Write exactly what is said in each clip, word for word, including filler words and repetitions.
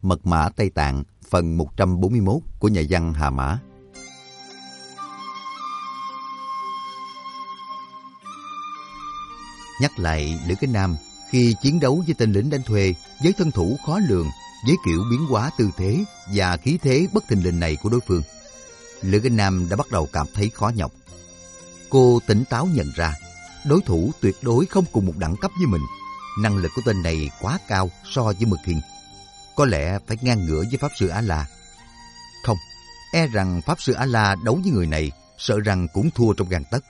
Mật mã Tây Tạng, phần một trăm bốn mươi mốt của nhà văn Hà Mã. Nhắc lại Lữ Cái Nam khi chiến đấu với tên lính đánh thuê với thân thủ khó lường, với kiểu biến hóa tư thế và khí thế bất thình lình này của đối phương, Lữ Cái Nam đã bắt đầu cảm thấy khó nhọc. Cô tỉnh táo nhận ra đối thủ tuyệt đối không cùng một đẳng cấp với mình. Năng lực của tên này quá cao so với Mơ Khiên. Có lẽ phải ngang ngửa với Pháp Sư A-La. Không, e rằng Pháp Sư A-La đấu với người này, sợ rằng cũng thua trong gang tấc.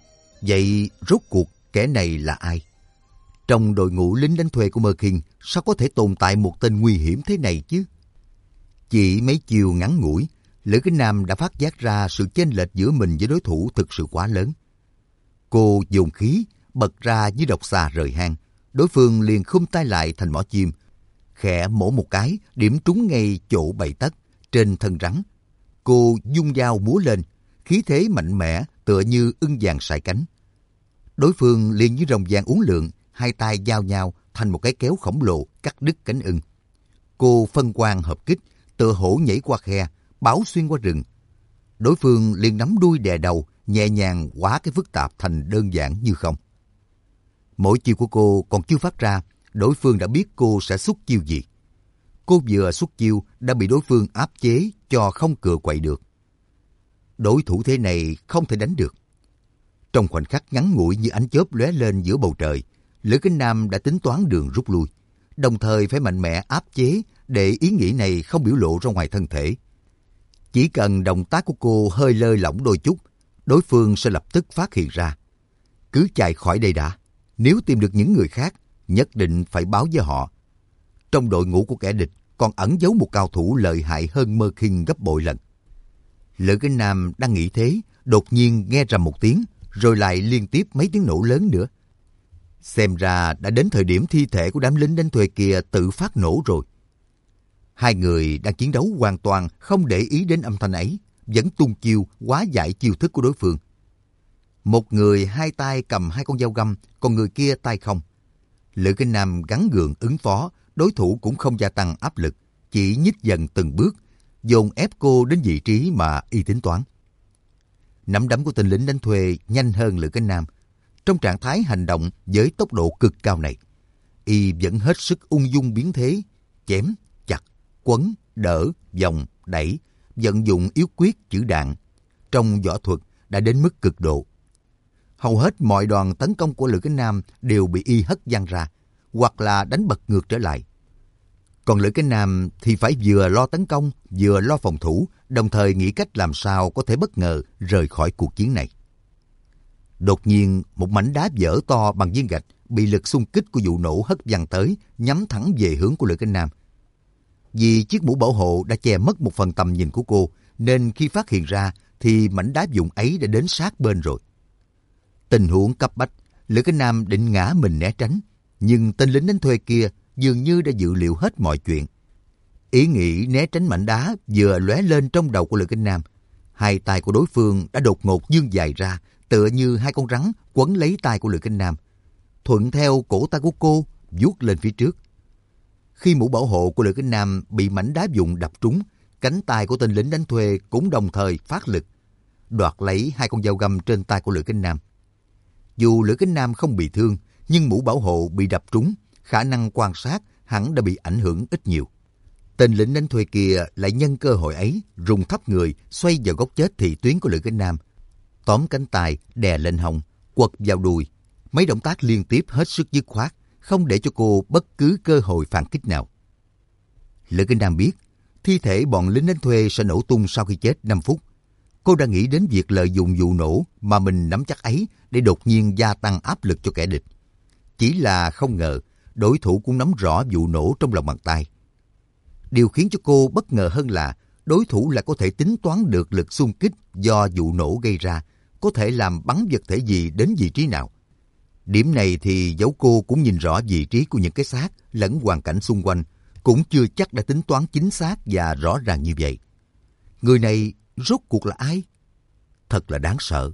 Vậy rốt cuộc kẻ này là ai? Trong đội ngũ lính đánh thuê của Mơ Khiên, sao có thể tồn tại một tên nguy hiểm thế này chứ? Chỉ mấy chiều ngắn ngủi, Lữ Cái Nam đã phát giác ra sự chênh lệch giữa mình với đối thủ thực sự quá lớn. Cô dồn khí, bật ra như độc xà rời hang. Đối phương liền khum tay lại thành mỏ chim, khẽ mổ một cái, điểm trúng ngay chỗ bảy tấc trên thân rắn. Cô dung dao múa lên, khí thế mạnh mẽ tựa như ưng vàng sải cánh. Đối phương liền như rồng vàng uốn lượn, hai tay giao nhau thành một cái kéo khổng lồ cắt đứt cánh ưng. Cô phân quang hợp kích, tựa hổ nhảy qua khe, báo xuyên qua rừng. Đối phương liền nắm đuôi đè đầu, nhẹ nhàng hóa cái phức tạp thành đơn giản như không. Mỗi chiêu của cô còn chưa phát ra, đối phương đã biết cô sẽ xuất chiêu gì. Cô vừa xuất chiêu đã bị đối phương áp chế cho không cựa quậy được. Đối thủ thế này không thể đánh được. Trong khoảnh khắc ngắn ngủi như ánh chớp lóe lên giữa bầu trời, Lữ Cái Nam đã tính toán đường rút lui, đồng thời phải mạnh mẽ áp chế để ý nghĩ này không biểu lộ ra ngoài thân thể. Chỉ cần động tác của cô hơi lơi lỏng đôi chút, đối phương sẽ lập tức phát hiện ra. Cứ chạy khỏi đây đã. Nếu tìm được những người khác, nhất định phải báo với họ. Trong đội ngũ của kẻ địch còn ẩn giấu một cao thủ lợi hại hơn Mơ Khiên gấp bội lần. Lữ Cái Nam đang nghĩ thế, đột nhiên nghe rầm một tiếng, rồi lại liên tiếp mấy tiếng nổ lớn nữa. Xem ra đã đến thời điểm thi thể của đám lính đánh thuê kia tự phát nổ rồi. Hai người đang chiến đấu hoàn toàn không để ý đến âm thanh ấy, vẫn tung chiêu hóa giải chiêu thức của đối phương. Một người hai tay cầm hai con dao găm, còn người kia tay không. Lữ Cái Nam gắng gượng ứng phó, đối thủ cũng không gia tăng áp lực, chỉ nhích dần từng bước, dồn ép cô đến vị trí mà y tính toán. Nắm đấm của tên lính đánh thuê nhanh hơn Lữ Cái Nam. Trong trạng thái hành động với tốc độ cực cao này, y vẫn hết sức ung dung biến thế, chém, chặt, quấn, đỡ, vòng, đẩy, vận dụng yếu quyết chữ đạn. Trong võ thuật đã đến mức cực độ. Hầu hết mọi đòn tấn công của Lữ Cái Nam đều bị y hất văng ra, hoặc là đánh bật ngược trở lại. Còn Lữ Cái Nam thì phải vừa lo tấn công, vừa lo phòng thủ, đồng thời nghĩ cách làm sao có thể bất ngờ rời khỏi cuộc chiến này. Đột nhiên, một mảnh đá vỡ to bằng viên gạch bị lực xung kích của vụ nổ hất văng tới, nhắm thẳng về hướng của Lữ Cái Nam. Vì chiếc mũ bảo hộ đã che mất một phần tầm nhìn của cô, nên khi phát hiện ra thì mảnh đá vụn ấy đã đến sát bên rồi. Tình huống cấp bách, Lữ Cái Nam định ngã mình né tránh, nhưng tên lính đánh thuê kia dường như đã dự liệu hết mọi chuyện. Ý nghĩ né tránh mảnh đá vừa lóe lên trong đầu của Lữ Cái Nam. Hai tay của đối phương đã đột ngột vươn dài ra, tựa như hai con rắn quấn lấy tay của Lữ Cái Nam, thuận theo cổ tay của cô vuốt lên phía trước. Khi mũ bảo hộ của Lữ Cái Nam bị mảnh đá vụn đập trúng, cánh tay của tên lính đánh thuê cũng đồng thời phát lực, đoạt lấy hai con dao găm trên tay của Lữ Cái Nam. Dù Lữ Cái Nam không bị thương, nhưng mũ bảo hộ bị đập trúng, khả năng quan sát hẳn đã bị ảnh hưởng ít nhiều. Tên lính đánh thuê kia lại nhân cơ hội ấy, rung thấp người, xoay vào góc chết thị tuyến của Lữ Cái Nam, tóm cánh tay, đè lên hông, quật vào đùi. Mấy động tác liên tiếp hết sức dứt khoát, không để cho cô bất cứ cơ hội phản kích nào. Lữ Cái Nam biết, thi thể bọn lính đánh thuê sẽ nổ tung sau khi chết năm phút. Cô đã nghĩ đến việc lợi dụng vụ nổ mà mình nắm chắc ấy để đột nhiên gia tăng áp lực cho kẻ địch. Chỉ là không ngờ, đối thủ cũng nắm rõ vụ nổ trong lòng bàn tay. Điều khiến cho cô bất ngờ hơn là đối thủ lại có thể tính toán được lực xung kích do vụ nổ gây ra, có thể làm bắn vật thể gì đến vị trí nào. Điểm này thì dẫu cô cũng nhìn rõ vị trí của những cái xác lẫn hoàn cảnh xung quanh, cũng chưa chắc đã tính toán chính xác và rõ ràng như vậy. Người này rốt cuộc là ai? Thật là đáng sợ.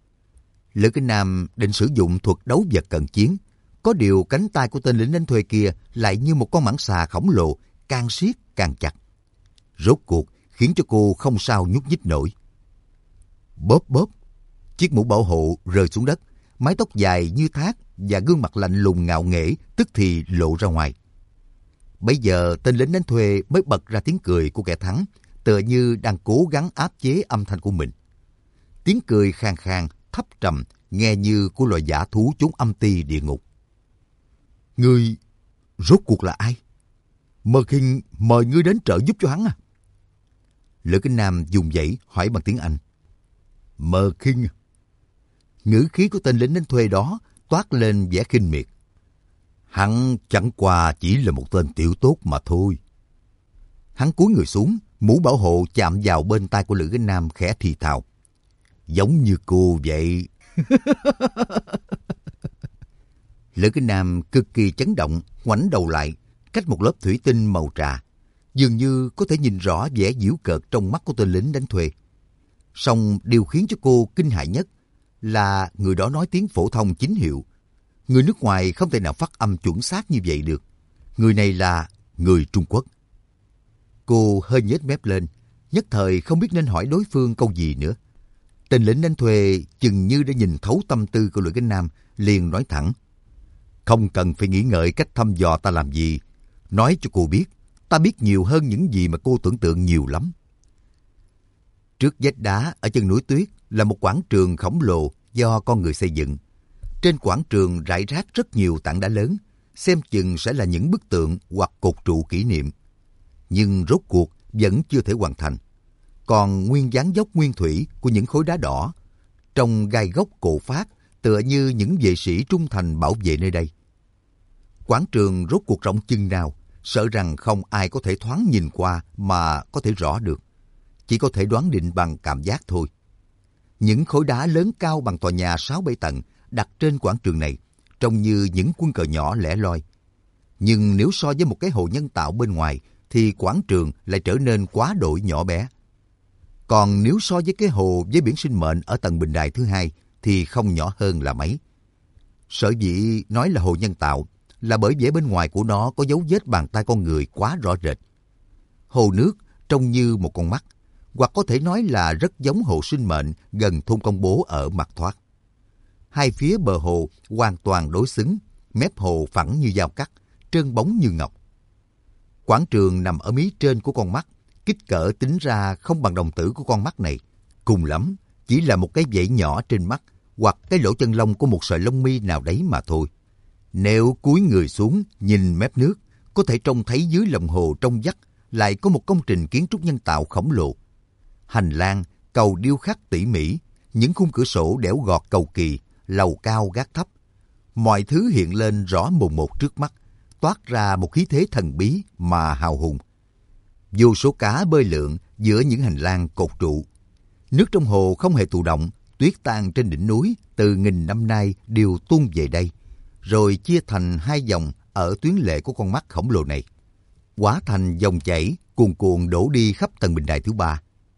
Lữ Cái Nam định sử dụng thuật đấu vật cận chiến, có điều cánh tay của tên lính đánh thuê kia lại như một con mãng xà khổng lồ càng siết càng chặt. Rốt cuộc khiến cho cô không sao nhúc nhích nổi. Bóp bóp, chiếc mũ bảo hộ rơi xuống đất, mái tóc dài như thác và gương mặt lạnh lùng ngạo nghễ tức thì lộ ra ngoài. Bây giờ tên lính đánh thuê mới bật ra tiếng cười của kẻ thắng, tựa như đang cố gắng áp chế âm thanh của mình. Tiếng cười khàn khàn, thấp trầm, nghe như của loài dã thú chốn âm ti địa ngục. Ngươi rốt cuộc là ai? Mơ Kinh mời ngươi đến trợ giúp cho hắn à? Lữ Kính Nam dùng dãy hỏi bằng tiếng Anh. Mơ Kinh. Ngữ khí của tên lính đánh thuê đó toát lên vẻ khinh miệt. Hắn chẳng qua chỉ là một tên tiểu tốt mà thôi. Hắn cúi người xuống, mũ bảo hộ chạm vào bên tai của Lữ Kính Nam khẽ thì thào. Giống như cô vậy. Lữ Kính Nam cực kỳ chấn động, ngoảnh đầu lại, cách một lớp thủy tinh màu trà, dường như có thể nhìn rõ vẻ giễu cợt trong mắt của tên lính đánh thuê. Song điều khiến cho cô kinh hãi nhất là người đó nói tiếng phổ thông chính hiệu. Người nước ngoài không thể nào phát âm chuẩn xác như vậy được. Người này là người Trung Quốc. Cô hơi nhếch mép lên, nhất thời không biết nên hỏi đối phương câu gì nữa. Tên lính đánh thuê chừng như đã nhìn thấu tâm tư của Lữ Kính Nam, liền nói thẳng. Không cần phải nghĩ ngợi cách thăm dò ta làm gì. Nói cho cô biết, ta biết nhiều hơn những gì mà cô tưởng tượng nhiều lắm. Trước vách đá ở chân núi tuyết là một quảng trường khổng lồ do con người xây dựng. Trên quảng trường rải rác rất nhiều tảng đá lớn, xem chừng sẽ là những bức tượng hoặc cột trụ kỷ niệm. Nhưng rốt cuộc vẫn chưa thể hoàn thành. Còn nguyên dáng dốc nguyên thủy của những khối đá đỏ, trông gai góc cổ phát, tựa như những vệ sĩ trung thành bảo vệ nơi đây. Quảng trường rốt cuộc rộng chừng nào, sợ rằng không ai có thể thoáng nhìn qua mà có thể rõ được. Chỉ có thể đoán định bằng cảm giác thôi. Những khối đá lớn cao bằng tòa nhà sáu bảy tầng đặt trên quảng trường này, trông như những quân cờ nhỏ lẻ loi. Nhưng nếu so với một cái hồ nhân tạo bên ngoài, thì quảng trường lại trở nên quá đổi nhỏ bé. Còn nếu so với cái hồ với biển sinh mệnh ở tầng bình đài thứ hai, thì không nhỏ hơn là mấy. Sở dĩ nói là hồ nhân tạo là bởi vẻ bên ngoài của nó có dấu vết bàn tay con người quá rõ rệt. Hồ nước trông như một con mắt, hoặc có thể nói là rất giống hồ sinh mệnh gần thôn Công Bố ở Mặt Thoát. Hai phía bờ hồ hoàn toàn đối xứng, mép hồ phẳng như dao cắt, trơn bóng như ngọc. Quảng trường nằm ở mí trên của con mắt, kích cỡ tính ra không bằng đồng tử của con mắt này. Cùng lắm, chỉ là một cái vảy nhỏ trên mắt, hoặc cái lỗ chân lông của một sợi lông mi nào đấy mà thôi. Nếu cúi người xuống, nhìn mép nước, có thể trông thấy dưới lòng hồ trong vắt lại có một công trình kiến trúc nhân tạo khổng lồ. Hành lang, cầu điêu khắc tỉ mỉ, những khung cửa sổ đẽo gọt cầu kỳ, lầu cao gác thấp. Mọi thứ hiện lên rõ mồn một trước mắt, toát ra một khí thế thần bí mà hào hùng. Vô số cá bơi lượn giữa những hành lang cột trụ. Nước trong hồ không hề tụ động, tuyết tan trên đỉnh núi từ nghìn năm nay đều tuôn về đây, rồi chia thành hai dòng ở tuyến lệ của con mắt khổng lồ này. Hóa thành dòng chảy cuồn cuộn đổ đi khắp tầng bình đài thứ ba.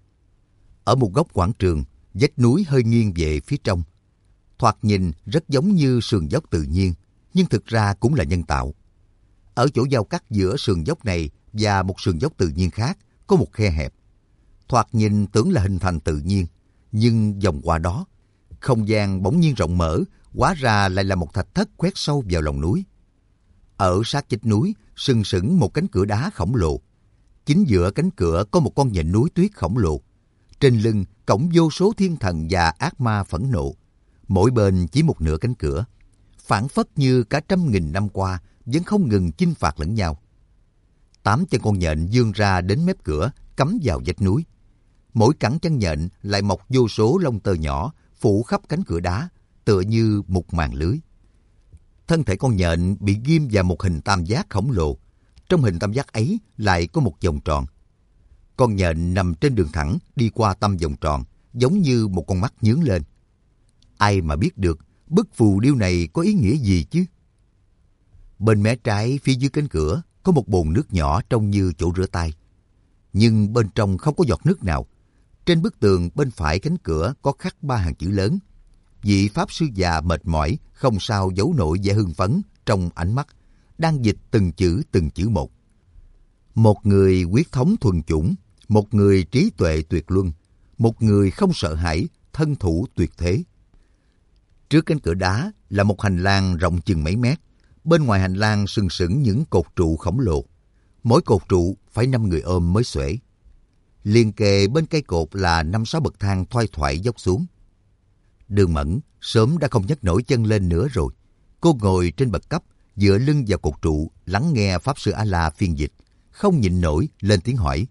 Ở một góc quảng trường, vách núi hơi nghiêng về phía trong. Thoạt nhìn rất giống như sườn dốc tự nhiên, nhưng thực ra cũng là nhân tạo. Ở chỗ giao cắt giữa sườn dốc này và một sườn dốc tự nhiên khác có một khe hẹp. Thoạt nhìn tưởng là hình thành tự nhiên, nhưng vòng qua đó, không gian bỗng nhiên rộng mở, hóa ra lại là một thạch thất khoét sâu vào lòng núi. Ở sát vách núi, sừng sững một cánh cửa đá khổng lồ. Chính giữa cánh cửa có một con nhện núi tuyết khổng lồ. Trên lưng cổng vô số thiên thần và ác ma phẫn nộ. Mỗi bên chỉ một nửa cánh cửa, phảng phất như cả trăm nghìn năm qua vẫn không ngừng chinh phạt lẫn nhau. Tám chân con nhện vươn ra đến mép cửa, cắm vào vách núi. Mỗi cẳng chân nhện lại mọc vô số lông tơ nhỏ phủ khắp cánh cửa đá, tựa như một màn lưới. Thân thể con nhện bị ghim vào một hình tam giác khổng lồ. Trong hình tam giác ấy lại có một vòng tròn. Con nhện nằm trên đường thẳng đi qua tâm vòng tròn, giống như một con mắt nhướng lên. Ai mà biết được bức phù điêu này có ý nghĩa gì chứ? Bên mé trái phía dưới cánh cửa có một bồn nước nhỏ trông như chỗ rửa tay. Nhưng bên trong không có giọt nước nào. Trên bức tường bên phải cánh cửa có khắc ba hàng chữ lớn. Vị pháp sư già mệt mỏi, không sao giấu nổi vẻ hưng phấn trong ánh mắt, đang dịch từng chữ từng chữ một. Một người huyết thống thuần chủng, một người trí tuệ tuyệt luân, một người không sợ hãi, thân thủ tuyệt thế. Trước cánh cửa đá là một hành lang rộng chừng mấy mét. Bên ngoài hành lang sừng sững những cột trụ khổng lồ. Mỗi cột trụ phải năm người ôm mới xuể. Liền kề bên cây cột là năm sáu bậc thang thoai thoải dốc xuống. Đường Mẫn sớm đã không nhấc nổi chân lên nữa rồi. Cô ngồi trên bậc cấp, dựa lưng vào cột trụ, lắng nghe Pháp Sư A-la phiên dịch, không nhịn nổi lên tiếng hỏi.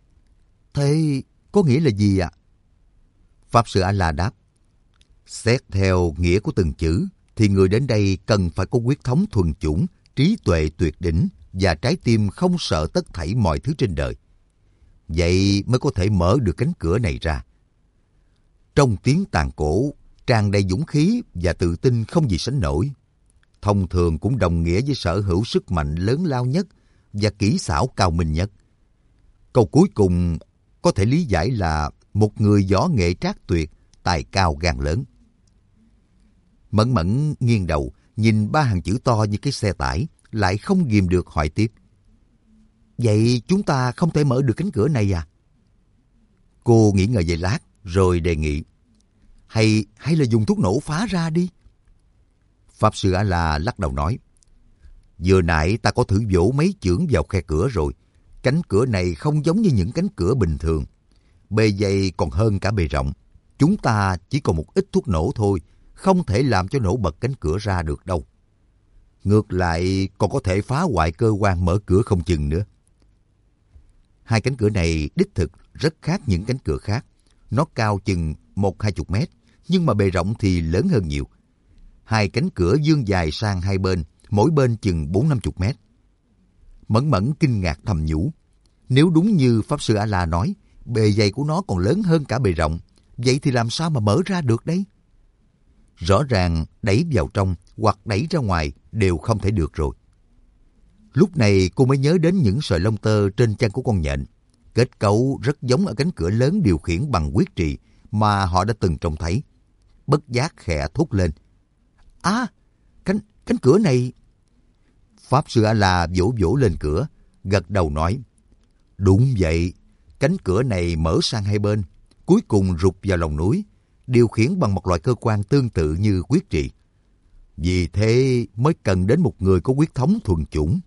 Thế có nghĩa là gì ạ? Pháp Sư A-la đáp. Xét theo nghĩa của từng chữ, thì người đến đây cần phải có huyết thống thuần chủng, trí tuệ tuyệt đỉnh và trái tim không sợ tất thảy mọi thứ trên đời. Vậy mới có thể mở được cánh cửa này ra. Trong tiếng tàn cổ, tràn đầy dũng khí và tự tin không gì sánh nổi. Thông thường cũng đồng nghĩa với sở hữu sức mạnh lớn lao nhất và kỹ xảo cao minh nhất. Câu cuối cùng có thể lý giải là một người võ nghệ trác tuyệt, tài cao gan lớn. Mẫn Mẫn nghiêng đầu, nhìn ba hàng chữ to như cái xe tải, lại không ghìm được hỏi tiếp. Vậy chúng ta không thể mở được cánh cửa này à? Cô nghĩ ngợi vài lát, rồi đề nghị. Hay hay là dùng thuốc nổ phá ra đi. Pháp Sư A-la lắc đầu nói. Vừa nãy ta có thử vỗ mấy chưởng vào khe cửa rồi. Cánh cửa này không giống như những cánh cửa bình thường. Bề dày còn hơn cả bề rộng. Chúng ta chỉ còn một ít thuốc nổ thôi, không thể làm cho nổ bật cánh cửa ra được đâu. Ngược lại còn có thể phá hoại cơ quan mở cửa không chừng nữa. Hai cánh cửa này đích thực rất khác những cánh cửa khác. Nó cao chừng một hai chục mét, nhưng mà bề rộng thì lớn hơn nhiều. Hai cánh cửa vươn dài sang hai bên, mỗi bên chừng bốn năm chục mét. Mẫn Mẫn kinh ngạc thầm nhủ. Nếu đúng như Pháp Sư A-la nói, bề dày của nó còn lớn hơn cả bề rộng, vậy thì làm sao mà mở ra được đấy? Rõ ràng đẩy vào trong hoặc đẩy ra ngoài đều không thể được rồi. Lúc này cô mới nhớ đến những sợi lông tơ trên chân của con nhện. Kết cấu rất giống ở cánh cửa lớn điều khiển bằng huyết trì mà họ đã từng trông thấy. Bất giác khẽ thốt lên. À, cánh, cánh cửa này... Pháp Sư A-la vỗ vỗ lên cửa, gật đầu nói. Đúng vậy, cánh cửa này mở sang hai bên, cuối cùng rụt vào lòng núi, điều khiển bằng một loại cơ quan tương tự như huyết trì. Vì thế mới cần đến một người có huyết thống thuần chủng.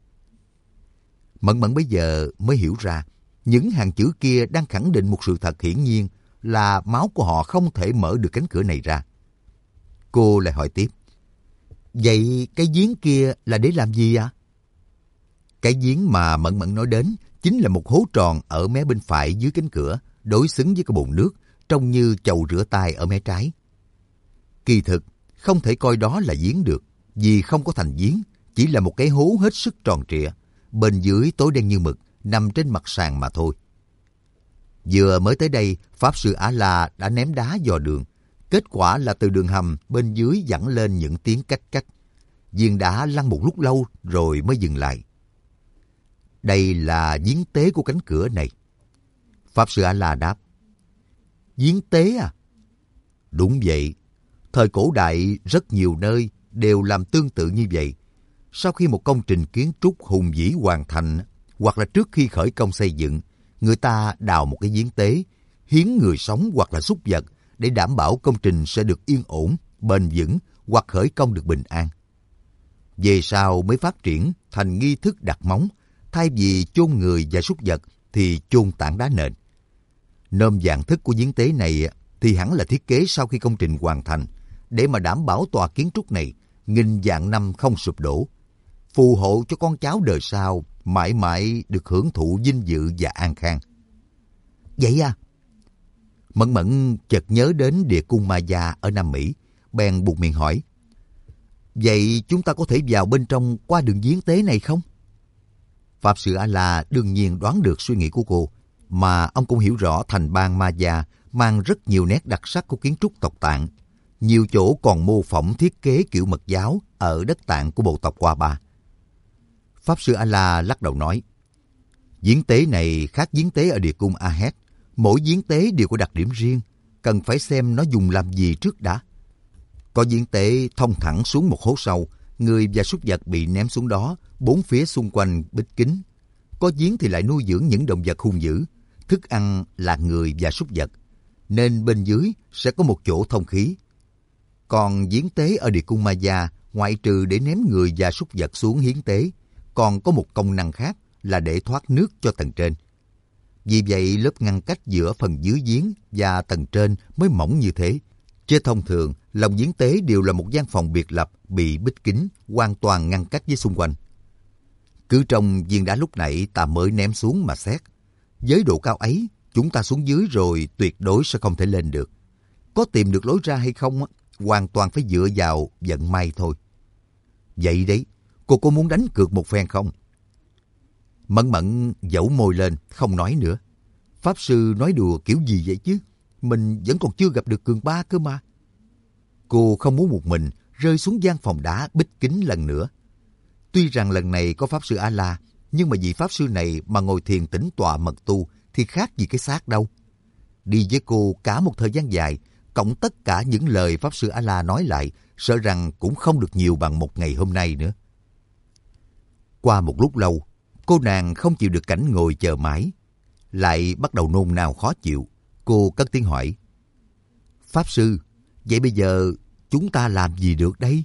Mẫn Mẫn bây giờ mới hiểu ra, những hàng chữ kia đang khẳng định một sự thật hiển nhiên là máu của họ không thể mở được cánh cửa này ra. Cô lại hỏi tiếp. Vậy cái giếng kia là để làm gì ạ? À? Cái giếng mà Mẫn Mẫn nói đến chính là một hố tròn ở mé bên phải dưới cánh cửa, đối xứng với cái bồn nước, trông như chậu rửa tay ở mé trái. Kỳ thực, không thể coi đó là giếng được, vì không có thành giếng, chỉ là một cái hố hết sức tròn trịa, bên dưới tối đen như mực, nằm trên mặt sàn mà thôi. Vừa mới tới đây, Pháp Sư A-la đã ném đá dò đường. Kết quả là từ đường hầm bên dưới vẳng lên những tiếng cách cách. Viên đá lăn một lúc lâu rồi mới dừng lại. Đây là giếng tế của cánh cửa này. Pháp Sư A-la đáp. Giếng tế à? Đúng vậy. Thời cổ đại rất nhiều nơi đều làm tương tự như vậy. Sau khi một công trình kiến trúc hùng vĩ hoàn thành, hoặc là trước khi khởi công xây dựng, người ta đào một cái giếng tế, hiến người sống hoặc là súc vật để đảm bảo công trình sẽ được yên ổn, bền vững hoặc khởi công được bình an. Về sau mới phát triển thành nghi thức đặt móng, thay vì chôn người và súc vật thì chôn tảng đá nền. Nôm dạng thức của giếng tế này thì hẳn là thiết kế sau khi công trình hoàn thành, để mà đảm bảo tòa kiến trúc này nghìn vạn năm không sụp đổ, phù hộ cho con cháu đời sau mãi mãi được hưởng thụ vinh dự và an khang. Vậy à? Mẫn Mẫn chợt nhớ đến địa cung Maya ở Nam Mỹ, bèn buột miệng hỏi. Vậy chúng ta có thể vào bên trong qua đường giếng tế này không? Pháp Sư A-la đương nhiên đoán được suy nghĩ của cô, mà ông cũng hiểu rõ thành bang Maya mang rất nhiều nét đặc sắc của kiến trúc tộc Tạng. Nhiều chỗ còn mô phỏng thiết kế kiểu Mật giáo ở đất Tạng của bộ tộc Hoa Ba. Pháp Sư A-la lắc đầu nói, giếng tế này khác giếng tế ở địa cung A-het. Mỗi giếng tế đều có đặc điểm riêng, cần phải xem nó dùng làm gì trước đã. Có giếng tế thông thẳng xuống một hố sâu, người và súc vật bị ném xuống đó, bốn phía xung quanh bích kính. có giếng thì lại nuôi dưỡng những động vật hung dữ, thức ăn là người và súc vật, nên bên dưới sẽ có một chỗ thông khí. Còn giếng tế ở địa cung Maya, ngoại trừ để ném người và súc vật xuống hiến tế, còn có một công năng khác là để thoát nước cho tầng trên. Vì vậy, lớp ngăn cách giữa phần dưới giếng và tầng trên mới mỏng như thế. Chứ thông thường, lòng giếng tế đều là một gian phòng biệt lập bị bích kín, hoàn toàn ngăn cách với xung quanh. Cứ trong viên đá lúc nãy ta mới ném xuống mà xét. Với độ cao ấy, chúng ta xuống dưới rồi tuyệt đối sẽ không thể lên được. Có tìm được lối ra hay không, hoàn toàn phải dựa vào vận may thôi. Vậy đấy, cô có muốn đánh cược một phen không? Mẫn Mẫn dẫu môi lên, không nói nữa. Pháp sư nói đùa kiểu gì vậy chứ? Mình vẫn còn chưa gặp được Cường Ba cơ mà. Cô không muốn một mình rơi xuống gian phòng đá bích kín lần nữa. Tuy rằng lần này có Pháp sư A-la, nhưng mà vị Pháp sư này mà ngồi thiền tĩnh tọa mật tu thì khác gì cái xác đâu. Đi với cô cả một thời gian dài, cộng tất cả những lời Pháp sư A-la nói lại, sợ rằng cũng không được nhiều bằng một ngày hôm nay nữa. Qua một lúc lâu, cô nàng không chịu được cảnh ngồi chờ mãi, lại bắt đầu nôn nao khó chịu. Cô cất tiếng hỏi: Pháp sư, vậy bây giờ chúng ta làm gì được đây?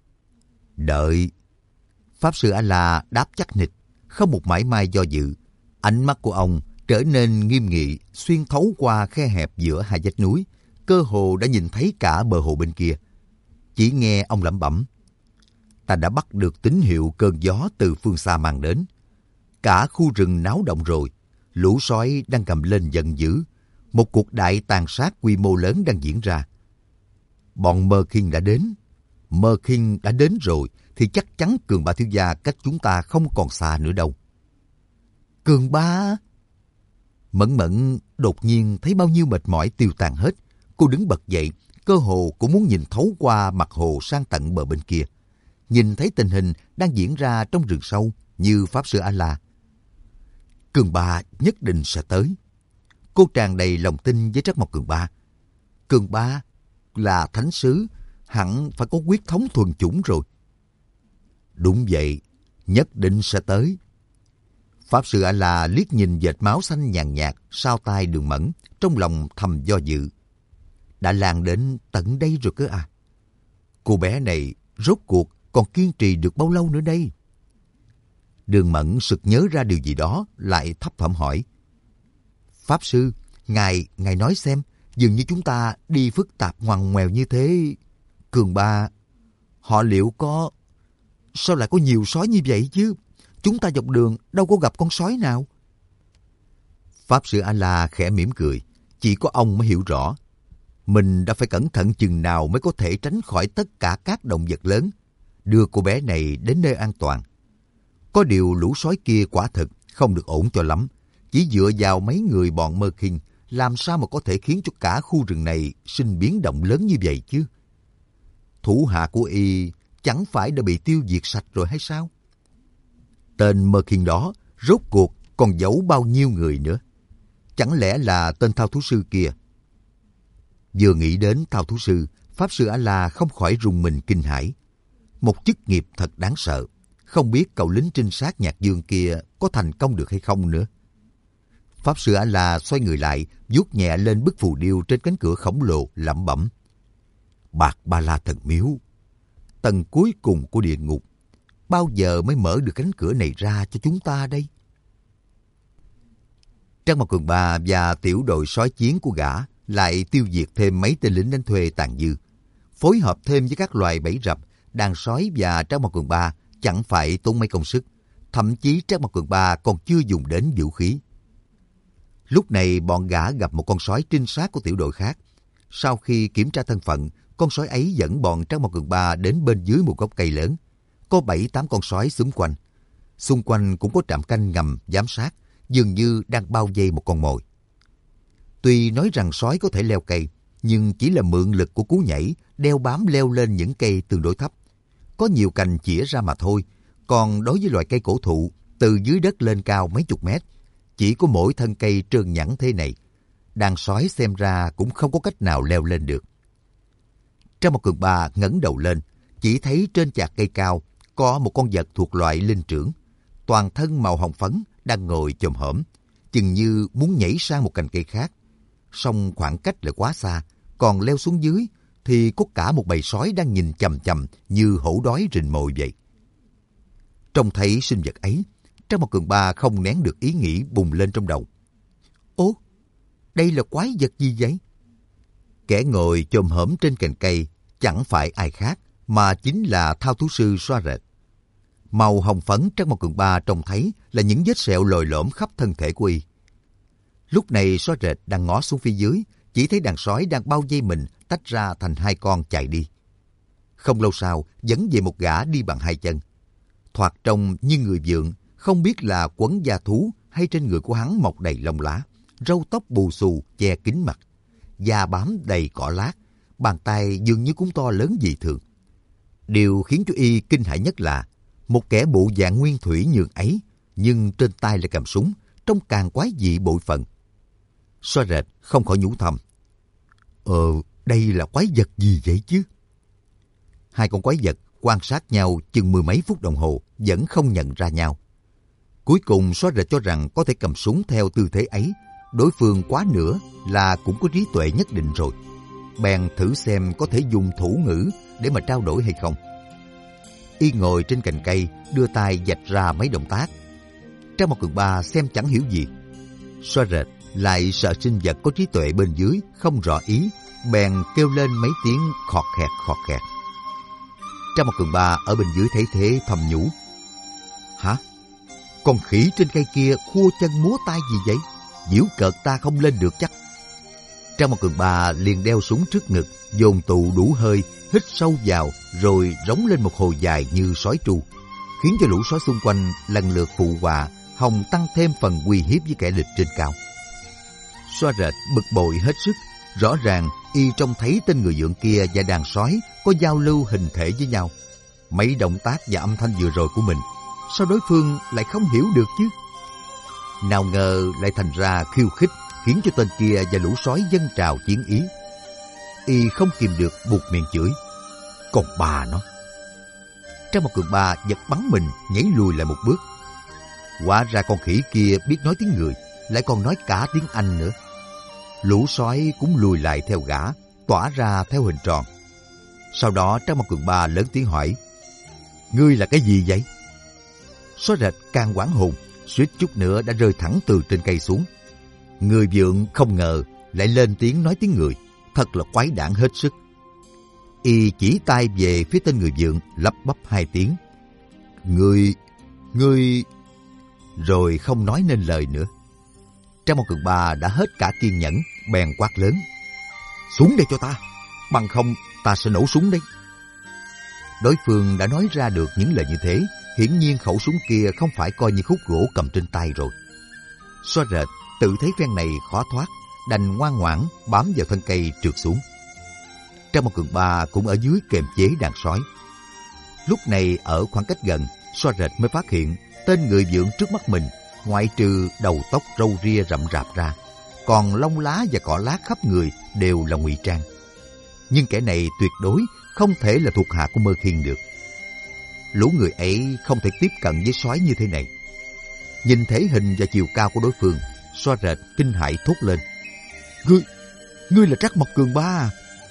Đợi. Pháp sư A-la đáp chắc nịch, không một mảy may do dự. Ánh mắt của ông trở nên nghiêm nghị, xuyên thấu qua khe hẹp giữa hai vách núi, cơ hồ đã nhìn thấy cả bờ hồ bên kia. Chỉ nghe ông lẩm bẩm: Ta đã bắt được tín hiệu cơn gió từ phương xa mang đến. Cả khu rừng náo động rồi, lũ sói đang gầm lên giận dữ. Một cuộc đại tàn sát quy mô lớn đang diễn ra. Bọn Mơ Kinh đã đến. Mơ Kinh đã đến rồi thì chắc chắn Cường Ba thiếu gia cách chúng ta không còn xa nữa đâu. Cường Ba? Mẫn Mẫn đột nhiên thấy bao nhiêu mệt mỏi tiêu tan hết. Cô đứng bật dậy, cơ hồ cũng muốn nhìn thấu qua mặt hồ sang tận bờ bên kia. Nhìn thấy tình hình đang diễn ra trong rừng sâu như Pháp sư A-la. Cường Ba nhất định sẽ tới. Cô tràn đầy lòng tin với Trắc Mộc Cường Ba. Cường Ba là thánh sứ, hẳn phải có huyết thống thuần chủng rồi. Đúng vậy, nhất định sẽ tới. Pháp sư A-la liếc nhìn vệt máu xanh nhàn nhạt sau tai Đường Mẫn, trong lòng thầm do dự. Đã lan đến tận đây rồi cơ à? Cô bé này rốt cuộc còn kiên trì được bao lâu nữa đây? Đường Mẫn sực nhớ ra điều gì đó, lại thấp thỏm hỏi: Pháp sư, ngài, ngài nói xem, dường như chúng ta đi phức tạp ngoằn ngoèo như thế. Cường Ba, họ liệu có... Sao lại có nhiều sói như vậy chứ? Chúng ta dọc đường đâu có gặp con sói nào. Pháp sư A-la khẽ mỉm cười. Chỉ có ông mới hiểu rõ. Mình đã phải cẩn thận chừng nào mới có thể tránh khỏi tất cả các động vật lớn, đưa cô bé này đến nơi an toàn. Có điều lũ sói kia quả thực không được ổn cho lắm. Chỉ dựa vào mấy người bọn Mơ Kinh, làm sao mà có thể khiến cho cả khu rừng này sinh biến động lớn như vậy chứ? Thủ hạ của y chẳng phải đã bị tiêu diệt sạch rồi hay sao? Tên Mơ Kinh đó rốt cuộc còn giấu bao nhiêu người nữa? Chẳng lẽ là tên thao thú sư kia? Vừa nghĩ đến thao thú sư, Pháp sư A-la không khỏi rùng mình kinh hãi. Một chức nghiệp thật đáng sợ. Không biết cậu lính trinh sát Nhạc Dương kia có thành công được hay không nữa. Pháp sư A-la xoay người lại, vuốt nhẹ lên bức phù điêu trên cánh cửa khổng lồ, lẩm bẩm: Bạc Ba La Thần Miếu, tầng cuối cùng của địa ngục, bao giờ mới mở được cánh cửa này ra cho chúng ta đây? Trắc Mộc Cường Ba và tiểu đội sói chiến của gã lại tiêu diệt thêm mấy tên lính đánh thuê tàn dư, phối hợp thêm với các loài bẫy rập. Đàn sói và Trắc Mộc Cường Ba chẳng phải tốn mấy công sức, thậm chí Trắc Mộc Cường Ba còn chưa dùng đến vũ khí. Lúc này bọn gã gặp một con sói trinh sát của tiểu đội khác. Sau khi kiểm tra thân phận, con sói ấy dẫn bọn Trắc Mộc Cường Ba đến bên dưới một gốc cây lớn. Có bảy tám con sói xung quanh. Xung quanh cũng có trạm canh ngầm giám sát, dường như đang bao vây một con mồi. Tuy nói rằng sói có thể leo cây, nhưng chỉ là mượn lực của cú nhảy, đeo bám leo lên những cây tương đối thấp. Có nhiều cành chĩa ra mà thôi. Còn đối với loại cây cổ thụ, từ dưới đất lên cao mấy chục mét, chỉ có mỗi thân cây trơn nhẵn thế này, đàn sói xem ra cũng không có cách nào leo lên được. Trắc Mộc Cường Ba ngẩng đầu lên, chỉ thấy trên chạc cây cao có một con vật thuộc loại linh trưởng, toàn thân màu hồng phấn, đang ngồi chồm hổm, chừng như muốn nhảy sang một cành cây khác. Song khoảng cách lại quá xa, còn leo xuống dưới thì có cả một bầy sói đang nhìn chằm chằm như hổ đói rình mồi vậy. Trông thấy sinh vật ấy, Trang Mặt Cường Ba không nén được ý nghĩ bùng lên trong đầu. Ố, đây là quái vật gì vậy? Kẻ ngồi chồm hổm trên cành cây chẳng phải ai khác mà chính là thao thú sư Xoa Rệt. Màu hồng phấn Trang Mặt Cường Ba trông thấy là những vết sẹo lồi lõm khắp thân thể của y. Lúc này Xoa Rệt đang ngó xuống phía dưới, chỉ thấy đàn sói đang bao vây mình tách ra thành hai con chạy đi. Không lâu sau, dẫn về một gã đi bằng hai chân. Thoạt trông như người vượn, không biết là quấn da thú hay trên người của hắn mọc đầy lông lá, râu tóc bù xù che kín mặt, da bám đầy cỏ lát, bàn tay dường như cũng to lớn dị thường. Điều khiến cho y kinh hãi nhất là một kẻ bộ dạng nguyên thủy nhường ấy, nhưng trên tay lại cầm súng, trông càng quái dị bội phần. Xoa Rệt không khỏi nhủ thầm. Ờ, đây là quái vật gì vậy chứ? Hai con quái vật quan sát nhau chừng mười mấy phút đồng hồ vẫn không nhận ra nhau. Cuối cùng Xoa Rệt cho rằng có thể cầm súng theo tư thế ấy, đối phương quá nữa là cũng có trí tuệ nhất định rồi. Bèn thử xem có thể dùng thủ ngữ để mà trao đổi hay không. Y ngồi trên cành cây, đưa tay vạch ra mấy động tác. Trang Mặt Cường Ba xem chẳng hiểu gì. Xoa Rệt lại sợ sinh vật có trí tuệ bên dưới không rõ ý, bèn kêu lên mấy tiếng khọt khẹt khọt khẹt. Trang Mặt Cường Ba ở bên dưới thấy thế thầm nhủ. Hả? Con khỉ trên cây kia khua chân múa tay gì vậy? Giễu cợt ta không lên được chắc. Trang Mặt Cường Ba liền đeo súng trước ngực, dồn tụ đủ hơi, hít sâu vào rồi rống lên một hồi dài như sói tru, khiến cho lũ sói xung quanh lần lượt phụ họa, hòng tăng thêm phần uy hiếp với kẻ địch trên cao. Xoa Rệt bực bội hết sức, rõ ràng y trông thấy tên người vượn kia và đàn sói có giao lưu hình thể với nhau. Mấy động tác và âm thanh vừa rồi của mình, sao đối phương lại không hiểu được chứ? Nào ngờ lại thành ra khiêu khích, khiến cho tên kia và lũ sói dâng trào chiến ý. Y không kìm được buột miệng chửi. Còn bà nó! Trang Mặt Cường Ba giật bắn mình, nhảy lùi lại một bước. Hóa ra con khỉ kia biết nói tiếng người, lại còn nói cả tiếng Anh nữa. Lũ sói cũng lùi lại theo gã, tỏa ra theo hình tròn. Sau đó Trang Mặt Cường Ba lớn tiếng hỏi. Ngươi là cái gì vậy? Xoa Rệt càng hoảng hồn, suýt chút nữa đã rơi thẳng từ trên cây xuống. Người vượn không ngờ lại lên tiếng nói tiếng người, thật là quái đản hết sức. Y chỉ tay về phía tên người vượn, lắp bắp hai tiếng. Ngươi, ngươi... Rồi không nói nên lời nữa. Trang Mặt Cường Ba đã hết cả kiên nhẫn, bèn quát lớn. Xuống đây cho ta, bằng không ta sẽ nổ súng đấy. Đối phương đã nói ra được những lời như thế, hiển nhiên khẩu súng kia không phải coi như khúc gỗ cầm trên tay rồi. Xoa Rệt tự thấy phen này khó thoát, đành ngoan ngoãn bám vào thân cây trượt xuống. Trang Mặt Cường Ba cũng ở dưới kềm chế đàn sói. Lúc này ở khoảng cách gần, Xoa Rệt mới phát hiện tên người vượn trước mắt mình, ngoại trừ đầu tóc râu ria rậm rạp ra, còn lông lá và cỏ lát khắp người đều là ngụy trang. Nhưng kẻ này tuyệt đối không thể là thuộc hạ của Mơ Khiên được. Lũ người ấy không thể tiếp cận với sói như thế này. Nhìn thể hình và chiều cao của đối phương, Xoa Rệt kinh hãi thốt lên. Ngươi, ngươi là Trác Mộc Cường Ba à?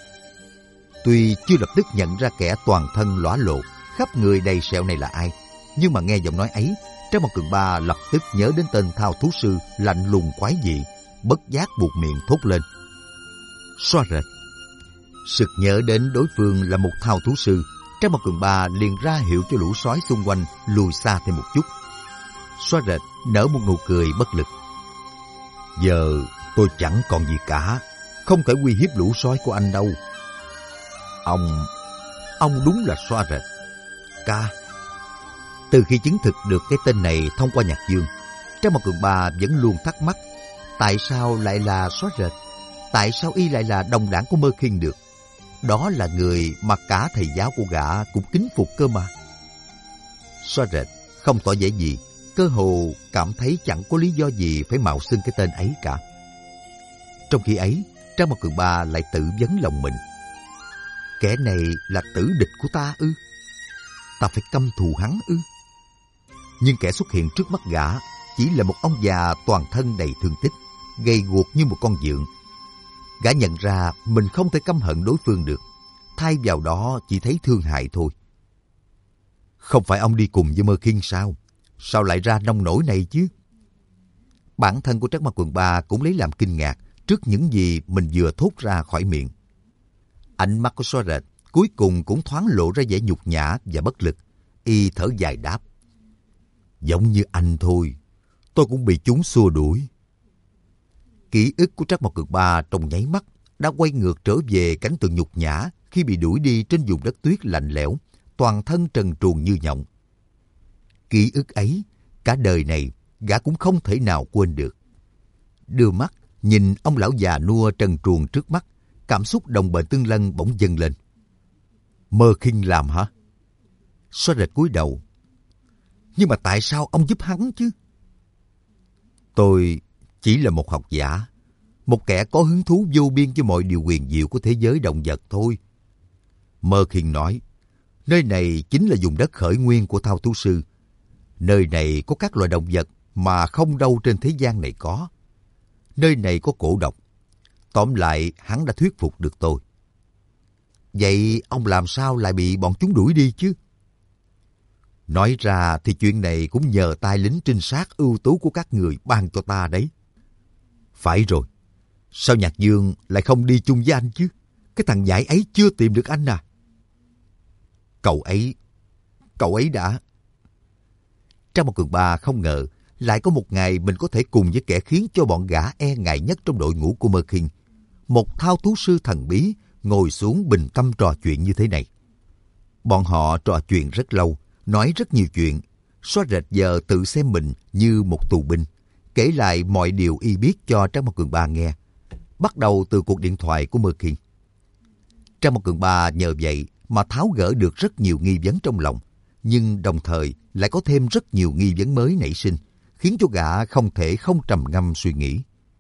Tuy chưa lập tức nhận ra kẻ toàn thân lõa lộ, khắp người đầy sẹo này là ai, nhưng mà nghe giọng nói ấy, Trác Mộc Cường Ba lập tức nhớ đến tên thao thú sư lạnh lùng quái dị, bất giác buột miệng thốt lên. Xoa Rệt. Sực nhớ đến đối phương là một thao thú sư, Trác Mộc Cường Ba liền ra hiệu cho lũ sói xung quanh lùi xa thêm một chút. Xoa Rệt nở một nụ cười bất lực. Giờ tôi chẳng còn gì cả, không thể uy hiếp lũ sói của anh đâu. Ông, ông đúng là Xoa Rệt. Ca. Từ khi chứng thực được cái tên này thông qua Nhạc Dương, Trác Mộc Cường Ba vẫn luôn thắc mắc, tại sao lại là Xoa Rệt? Tại sao y lại là đồng đảng của Mơ Khiên được? Đó là người mà cả thầy giáo của gã cũng kính phục cơ mà. Xoa Rệt không tỏ vẻ gì, cơ hồ cảm thấy chẳng có lý do gì phải mạo xưng cái tên ấy cả. Trong khi ấy, Trác Mộc Cường Ba lại tự vấn lòng mình. Kẻ này là tử địch của ta ư? Ta phải căm thù hắn ư? Nhưng kẻ xuất hiện trước mắt gã chỉ là một ông già toàn thân đầy thương tích, gầy guộc như một con dượng. Gã nhận ra mình không thể căm hận đối phương được, thay vào đó chỉ thấy thương hại thôi. Không phải ông đi cùng với Mơ Khiên sao? Sao lại ra nông nổi này chứ? Bản thân của Trác Mao Quần Ba cũng lấy làm kinh ngạc trước những gì mình vừa thốt ra khỏi miệng. Ánh mắt của Xóa Rệt cuối cùng cũng thoáng lộ ra vẻ nhục nhã và bất lực. Y thở dài đáp: Giống như anh thôi, tôi cũng bị chúng xua đuổi. Ký ức của Trác Mao Quần Ba trong nháy mắt đã quay ngược trở về cảnh tượng nhục nhã khi bị đuổi đi trên vùng đất tuyết lạnh lẽo, toàn thân trần truồng như nhộng. Ký ức ấy, cả đời này gã cũng không thể nào quên được. Đưa mắt nhìn ông lão già nua trần truồng trước mắt, cảm xúc đồng bệnh tương lân bỗng dâng lên. Mơ Khiên làm hả? Xóa Rệt cúi đầu. Nhưng mà tại sao ông giúp hắn chứ? Tôi chỉ là một học giả, một kẻ có hứng thú vô biên với mọi điều huyền diệu của thế giới động vật thôi. Mơ Khiên nói, nơi này chính là vùng đất khởi nguyên của Thao Thú Sư. Nơi này có các loài động vật mà không đâu trên thế gian này có. Nơi này có cổ độc. Tóm lại, hắn đã thuyết phục được tôi. Vậy ông làm sao lại bị bọn chúng đuổi đi chứ? Nói ra thì chuyện này cũng nhờ tay lính trinh sát ưu tú của các người ban cho ta đấy. Phải rồi, sao Nhạc Dương lại không đi chung với anh chứ? Cái thằng nhãi ấy chưa tìm được anh à? Cậu ấy, cậu ấy đã... Trác Mao Cường Ba không ngờ lại có một ngày mình có thể cùng với kẻ khiến cho bọn gã e ngại nhất trong đội ngũ của Mơ Khiên, một thao thú sư thần bí, ngồi xuống bình tâm trò chuyện như thế này. Bọn họ trò chuyện rất lâu, nói rất nhiều chuyện. Xóa Rệt giờ tự xem mình như một tù binh, kể lại mọi điều y biết cho Trác Mao Cường Ba nghe, bắt đầu từ cuộc điện thoại của Mơ Khiên. Trác Mao Cường Ba nhờ vậy mà tháo gỡ được rất nhiều nghi vấn trong lòng, nhưng đồng thời lại có thêm rất nhiều nghi vấn mới nảy sinh, khiến cho gã không thể không trầm ngâm suy nghĩ.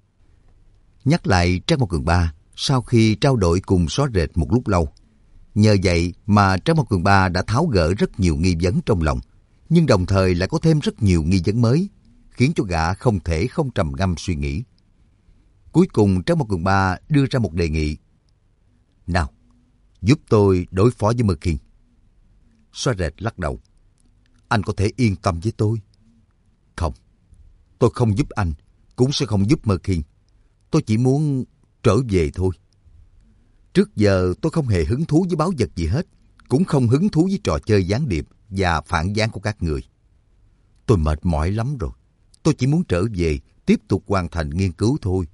Nhắc lại Trác Mao Cường Ba, sau khi trao đổi cùng Xóa Rệt một lúc lâu, nhờ vậy mà Trác Mao Cường Ba đã tháo gỡ rất nhiều nghi vấn trong lòng, nhưng đồng thời lại có thêm rất nhiều nghi vấn mới, khiến cho gã không thể không trầm ngâm suy nghĩ. Cuối cùng Trác Mao Cường Ba đưa ra một đề nghị. Nào, giúp tôi đối phó với Mơ Khiên. Xóa Rệt lắc đầu. Anh có thể yên tâm với tôi. Không, tôi không giúp anh, cũng sẽ không giúp Mơ Khiên. Tôi chỉ muốn trở về thôi. Trước giờ tôi không hề hứng thú với báu vật gì hết, cũng không hứng thú với trò chơi gián điệp và phản gián của các người. Tôi mệt mỏi lắm rồi. Tôi chỉ muốn trở về, tiếp tục hoàn thành nghiên cứu thôi.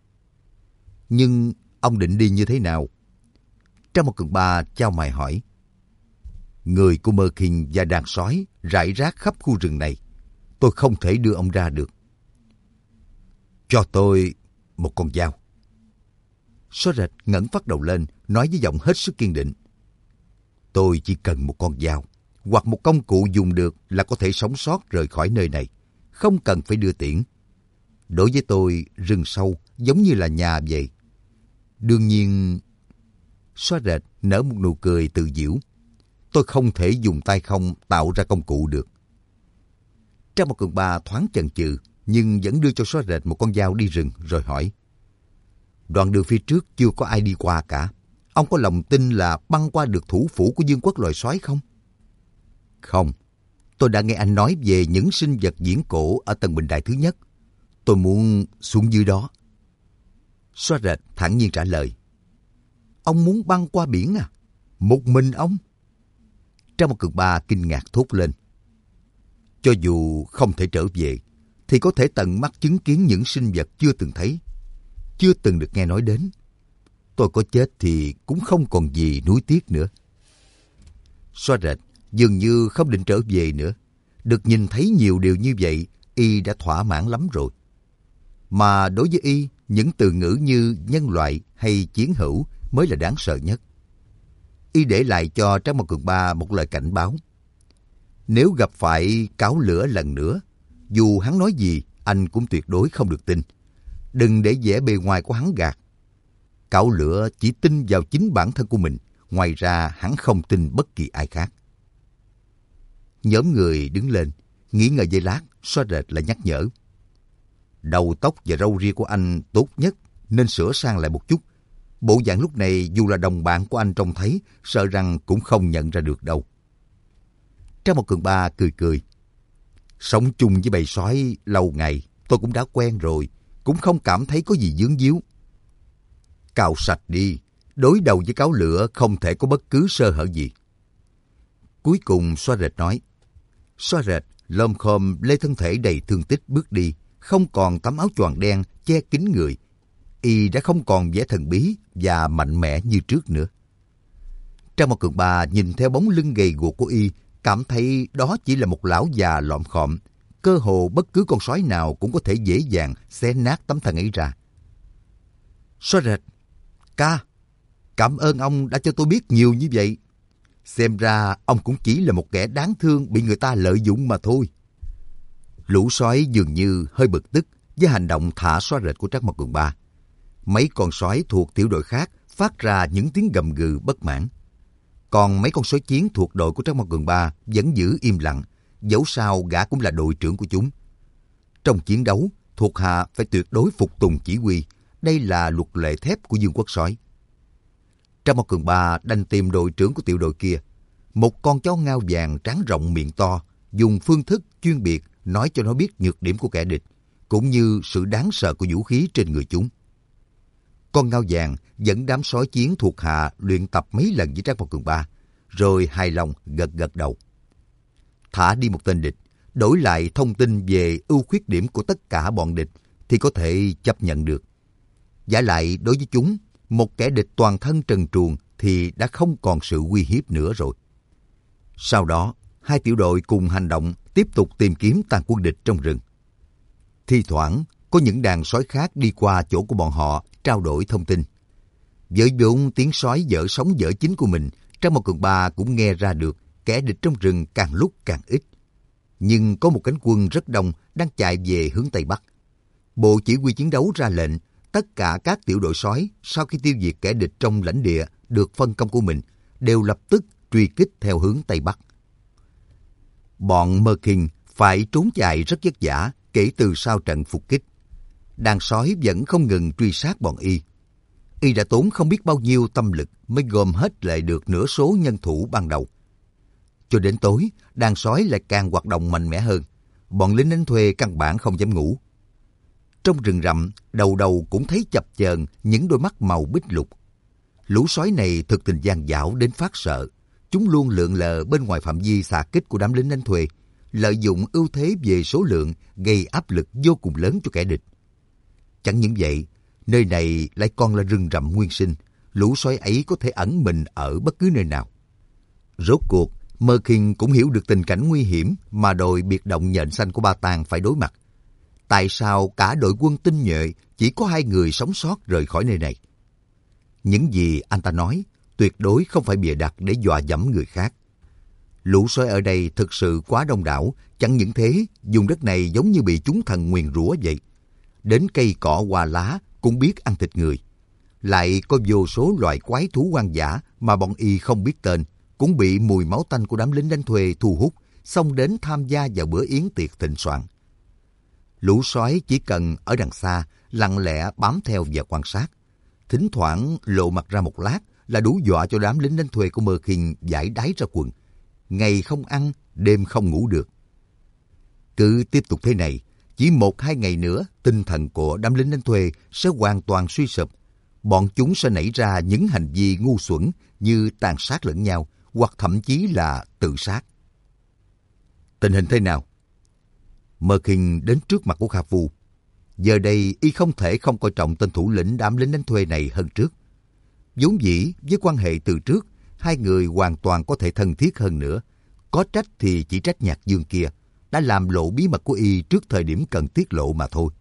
Nhưng ông định đi như thế nào? Trác Mao Cường Ba chau mày hỏi. Người của Mơ Khiên và đàn sói rải rác khắp khu rừng này. Tôi không thể đưa ông ra được. Cho tôi một con dao. Xóa Rệt ngẩng phát đầu lên, nói với giọng hết sức kiên định. Tôi chỉ cần một con dao, hoặc một công cụ dùng được là có thể sống sót rời khỏi nơi này. Không cần phải đưa tiễn. Đối với tôi, rừng sâu giống như là nhà vậy. Đương nhiên... Xóa Rệt nở một nụ cười tự giễu. Tôi không thể dùng tay không tạo ra công cụ được. Trác Mao Cường Ba thoáng chần chừ, nhưng vẫn đưa cho Xóa Rệt một con dao đi rừng rồi hỏi. Đoạn đường phía trước chưa có ai đi qua cả. Ông có lòng tin là băng qua được thủ phủ của vương quốc loài sói không? Không. Tôi đã nghe anh nói về những sinh vật viễn cổ ở tầng bình đài thứ nhất. Tôi muốn xuống dưới đó. Xóa Rệt thản nhiên trả lời. Ông muốn băng qua biển à? Một mình ông? Trác Mao Cường Ba kinh ngạc thốt lên. Cho dù không thể trở về, thì có thể tận mắt chứng kiến những sinh vật chưa từng thấy, chưa từng được nghe nói đến. Tôi có chết thì cũng không còn gì nuối tiếc nữa. Xóa Rệt dường như không định trở về nữa. Được nhìn thấy nhiều điều như vậy, y đã thỏa mãn lắm rồi. Mà đối với y, những từ ngữ như nhân loại hay chiến hữu mới là đáng sợ nhất. Y để lại cho Trác Mao Cường Ba một lời cảnh báo. Nếu gặp phải cáo lửa lần nữa, dù hắn nói gì, anh cũng tuyệt đối không được tin. Đừng để vẻ bề ngoài của hắn gạt. Cáo lửa chỉ tin vào chính bản thân của mình, ngoài ra hắn không tin bất kỳ ai khác. Nhóm người đứng lên, nghĩ ngợi giây lát Xóa Rệt lại nhắc nhở. Đầu tóc và râu ria của anh tốt nhất nên sửa sang lại một chút. Bộ dạng lúc này dù là đồng bạn của anh trông thấy, sợ rằng cũng không nhận ra được đâu. Trang một Cường Ba cười cười. Sống chung với bầy sói lâu ngày, tôi cũng đã quen rồi, cũng không cảm thấy có gì vướng víu. Cạo sạch đi, đối đầu với cáo lửa không thể có bất cứ sơ hở gì. Cuối cùng Xóa Rệt nói. Xóa Rệt lom khom lê thân thể đầy thương tích bước đi, không còn tấm áo choàng đen che kín người. Y đã không còn vẻ thần bí và mạnh mẽ như trước nữa. Trang Một Cường Ba nhìn theo bóng lưng gầy guộc của Y, cảm thấy đó chỉ là một lão già lọm khọm. Cơ hồ bất cứ con sói nào cũng có thể dễ dàng xé nát tấm thân ấy ra. Xóa Rệt, ca, cảm ơn ông đã cho tôi biết nhiều như vậy. Xem ra ông cũng chỉ là một kẻ đáng thương bị người ta lợi dụng mà thôi. Lũ sói dường như hơi bực tức với hành động thả Xóa Rệt của Trác Mộc Cường Ba. Mấy con sói thuộc tiểu đội khác phát ra những tiếng gầm gừ bất mãn. Còn mấy con sói chiến thuộc đội của Trác Mộc Cường Ba vẫn giữ im lặng, dẫu sao gã cũng là đội trưởng của chúng. Trong chiến đấu, thuộc hạ phải tuyệt đối phục tùng chỉ huy. Đây là luật lệ thép của vương quốc sói. Trác Mộc Cường Ba đành tìm đội trưởng của tiểu đội kia, một con chó ngao vàng trán rộng miệng to, dùng phương thức chuyên biệt nói cho nó biết nhược điểm của kẻ địch, cũng như sự đáng sợ của vũ khí trên người chúng. Con ngao vàng dẫn đám sói chiến thuộc hạ luyện tập mấy lần với Trác Mộc Cường Ba, rồi hài lòng gật gật đầu. Thả đi một tên địch, đổi lại thông tin về ưu khuyết điểm của tất cả bọn địch thì có thể chấp nhận được. Giả lại đối với chúng, một kẻ địch toàn thân trần truồng thì đã không còn sự uy hiếp nữa rồi. Sau đó, hai tiểu đội cùng hành động tiếp tục tìm kiếm tàn quân địch trong rừng. Thi thoảng, có những đàn sói khác đi qua chỗ của bọn họ trao đổi thông tin. Với vốn tiếng sói dở sống dở chính của mình, Trác Mộc Cường Ba cũng nghe ra được kẻ địch trong rừng càng lúc càng ít. Nhưng có một cánh quân rất đông đang chạy về hướng Tây Bắc. Bộ chỉ huy chiến đấu ra lệnh, tất cả các tiểu đội sói sau khi tiêu diệt kẻ địch trong lãnh địa được phân công của mình đều lập tức truy kích theo hướng Tây Bắc. Bọn Mơ Kinh phải trốn chạy rất vất vả kể từ sau trận phục kích. Đàn sói vẫn không ngừng truy sát bọn Y. Y đã tốn không biết bao nhiêu tâm lực mới gom hết lại được nửa số nhân thủ ban đầu. Cho đến tối, đàn sói lại càng hoạt động mạnh mẽ hơn. Bọn lính đánh thuê căn bản không dám ngủ. Trong rừng rậm, đầu đầu cũng thấy chập chờn những đôi mắt màu bích lục. Lũ sói này thực tình gian dảo đến phát sợ. Chúng luôn lượn lờ bên ngoài phạm vi xạ kích của đám lính đánh thuê, lợi dụng ưu thế về số lượng gây áp lực vô cùng lớn cho kẻ địch. Chẳng những vậy, nơi này lại còn là rừng rậm nguyên sinh, lũ sói ấy có thể ẩn mình ở bất cứ nơi nào. Rốt cuộc, Mơ Kinh cũng hiểu được tình cảnh nguy hiểm mà đội biệt động nhện xanh của Ba Tàng phải đối mặt. Tại sao cả đội quân tinh nhuệ chỉ có hai người sống sót rời khỏi nơi này? Những gì anh ta nói tuyệt đối không phải bịa đặt để dọa dẫm người khác. Lũ sói ở đây thực sự quá đông đảo, chẳng những thế, vùng đất này giống như bị chúng thần nguyền rủa vậy. Đến cây cỏ hoa lá cũng biết ăn thịt người. Lại có vô số loài quái thú hoang dã mà bọn Y không biết tên, cũng bị mùi máu tanh của đám lính đánh thuê thu hút, xông đến tham gia vào bữa yến tiệc thịnh soạn. Lũ sói chỉ cần ở đằng xa, lặng lẽ bám theo và quan sát. Thỉnh thoảng lộ mặt ra một lát là đủ dọa cho đám lính đánh thuê của Mơ Kinh giải đáy ra quần. Ngày không ăn, đêm không ngủ được. Cứ tiếp tục thế này, chỉ một hai ngày nữa, tinh thần của đám lính đánh thuê sẽ hoàn toàn suy sụp. Bọn chúng sẽ nảy ra những hành vi ngu xuẩn như tàn sát lẫn nhau, hoặc thậm chí là tự sát. Tình hình thế nào? Mơ Kinh đến trước mặt của Kha Phu. Giờ đây y không thể không coi trọng tên thủ lĩnh đám lính đánh thuê này hơn trước. Vốn dĩ với quan hệ từ trước, hai người hoàn toàn có thể thân thiết hơn nữa. Có trách thì chỉ trách Nhạc Dương kia đã làm lộ bí mật của y trước thời điểm cần tiết lộ mà thôi.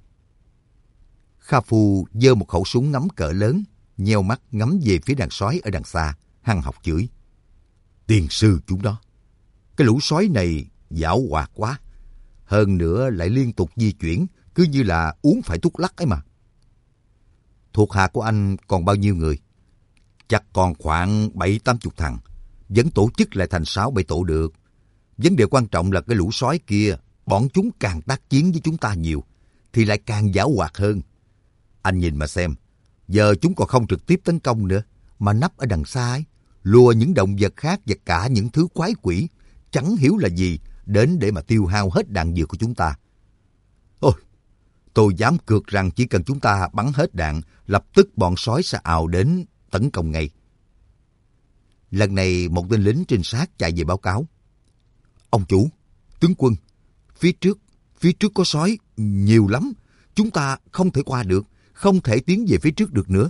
Kha Phu giơ một khẩu súng ngắm cỡ lớn, nheo mắt ngắm về phía đàn sói ở đằng xa, hăng học chửi. Tiền sư chúng đó, cái lũ sói này giảo hoạt quá. Hơn nữa lại liên tục di chuyển, cứ như là uống phải thuốc lắc ấy mà. Thuộc hạ của anh còn bao nhiêu người? Chắc còn khoảng bảy tám chục thằng. Vẫn tổ chức lại thành sáu bảy tổ được. Vấn đề quan trọng là cái lũ sói kia, bọn chúng càng tác chiến với chúng ta nhiều, thì lại càng giảo hoạt hơn. Anh nhìn mà xem, giờ chúng còn không trực tiếp tấn công nữa, mà nấp ở đằng xa ấy, lùa những động vật khác và cả những thứ quái quỷ, chẳng hiểu là gì, đến để mà tiêu hao hết đạn dược của chúng ta. Ôi, tôi dám cược rằng chỉ cần chúng ta bắn hết đạn, lập tức bọn sói sẽ ào đến tấn công ngay. Lần này một tên lính trinh sát chạy về báo cáo. Ông chủ, tướng quân, phía trước, phía trước có sói, nhiều lắm. Chúng ta không thể qua được, không thể tiến về phía trước được nữa.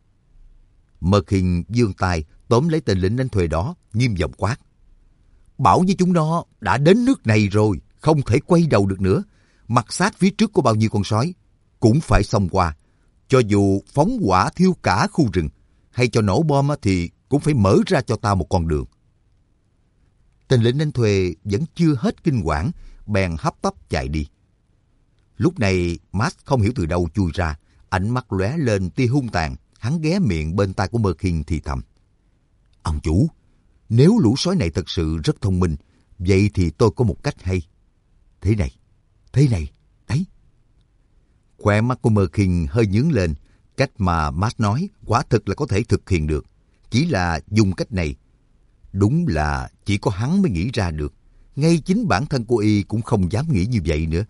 Mơ Khinh giương tay tóm lấy tên lính đánh thuê đó, nghiêm giọng quát. Bảo với chúng nó đã đến nước này rồi, không thể quay đầu được nữa. Mặt sát phía trước có bao nhiêu con sói, cũng phải xông qua. Cho dù phóng hỏa thiêu cả khu rừng, hay cho nổ bom thì cũng phải mở ra cho ta một con đường. Tên lính đánh thuê vẫn chưa hết kinh quản, bèn hấp tấp chạy đi. Lúc này Max không hiểu từ đâu chui ra, ánh mắt lóe lên tia hung tàn, hắn ghé miệng bên tai của Mơ Khinh thì thầm. Ông chủ, nếu lũ sói này thật sự rất thông minh, vậy thì tôi có một cách hay. Thế này, thế này, đấy. Khóe mắt của Mơ Khinh hơi nhướng lên, cách mà Max nói quả thực là có thể thực hiện được. Chỉ là dùng cách này, đúng là chỉ có hắn mới nghĩ ra được. Ngay chính bản thân cô y cũng không dám nghĩ như vậy nữa.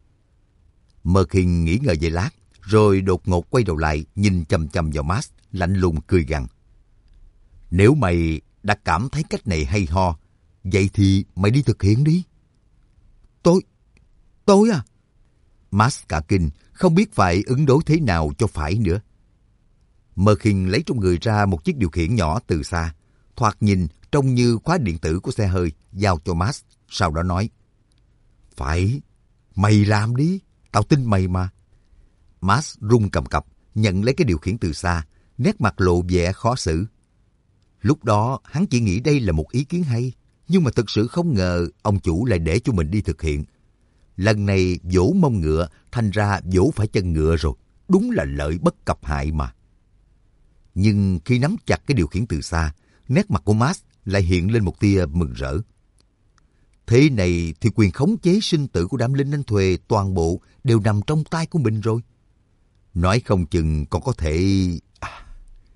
Mơ Khinh nghĩ ngợi vài lát, rồi đột ngột quay đầu lại, nhìn chằm chằm vào Max, lạnh lùng cười gằn. Nếu mày đã cảm thấy cách này hay ho, vậy thì mày đi thực hiện đi. Tôi, tôi à? Max cả kinh, không biết phải ứng đối thế nào cho phải nữa. Mơ Khinh lấy trong người ra một chiếc điều khiển nhỏ từ xa, thoạt nhìn trông như khóa điện tử của xe hơi, giao cho Max, sau đó nói. Phải, mày làm đi, tao tin mày mà. Max run cầm cập, nhận lấy cái điều khiển từ xa, nét mặt lộ vẻ khó xử. Lúc đó hắn chỉ nghĩ đây là một ý kiến hay, nhưng mà thực sự không ngờ ông chủ lại để cho mình đi thực hiện. Lần này vỗ mông ngựa, thành ra vỗ phải chân ngựa rồi, đúng là lợi bất cập hại mà. Nhưng khi nắm chặt cái điều khiển từ xa, nét mặt của Max lại hiện lên một tia mừng rỡ. Thế này thì quyền khống chế sinh tử của đám lính đánh thuê toàn bộ đều nằm trong tay của mình rồi. Nói không chừng còn có thể... À.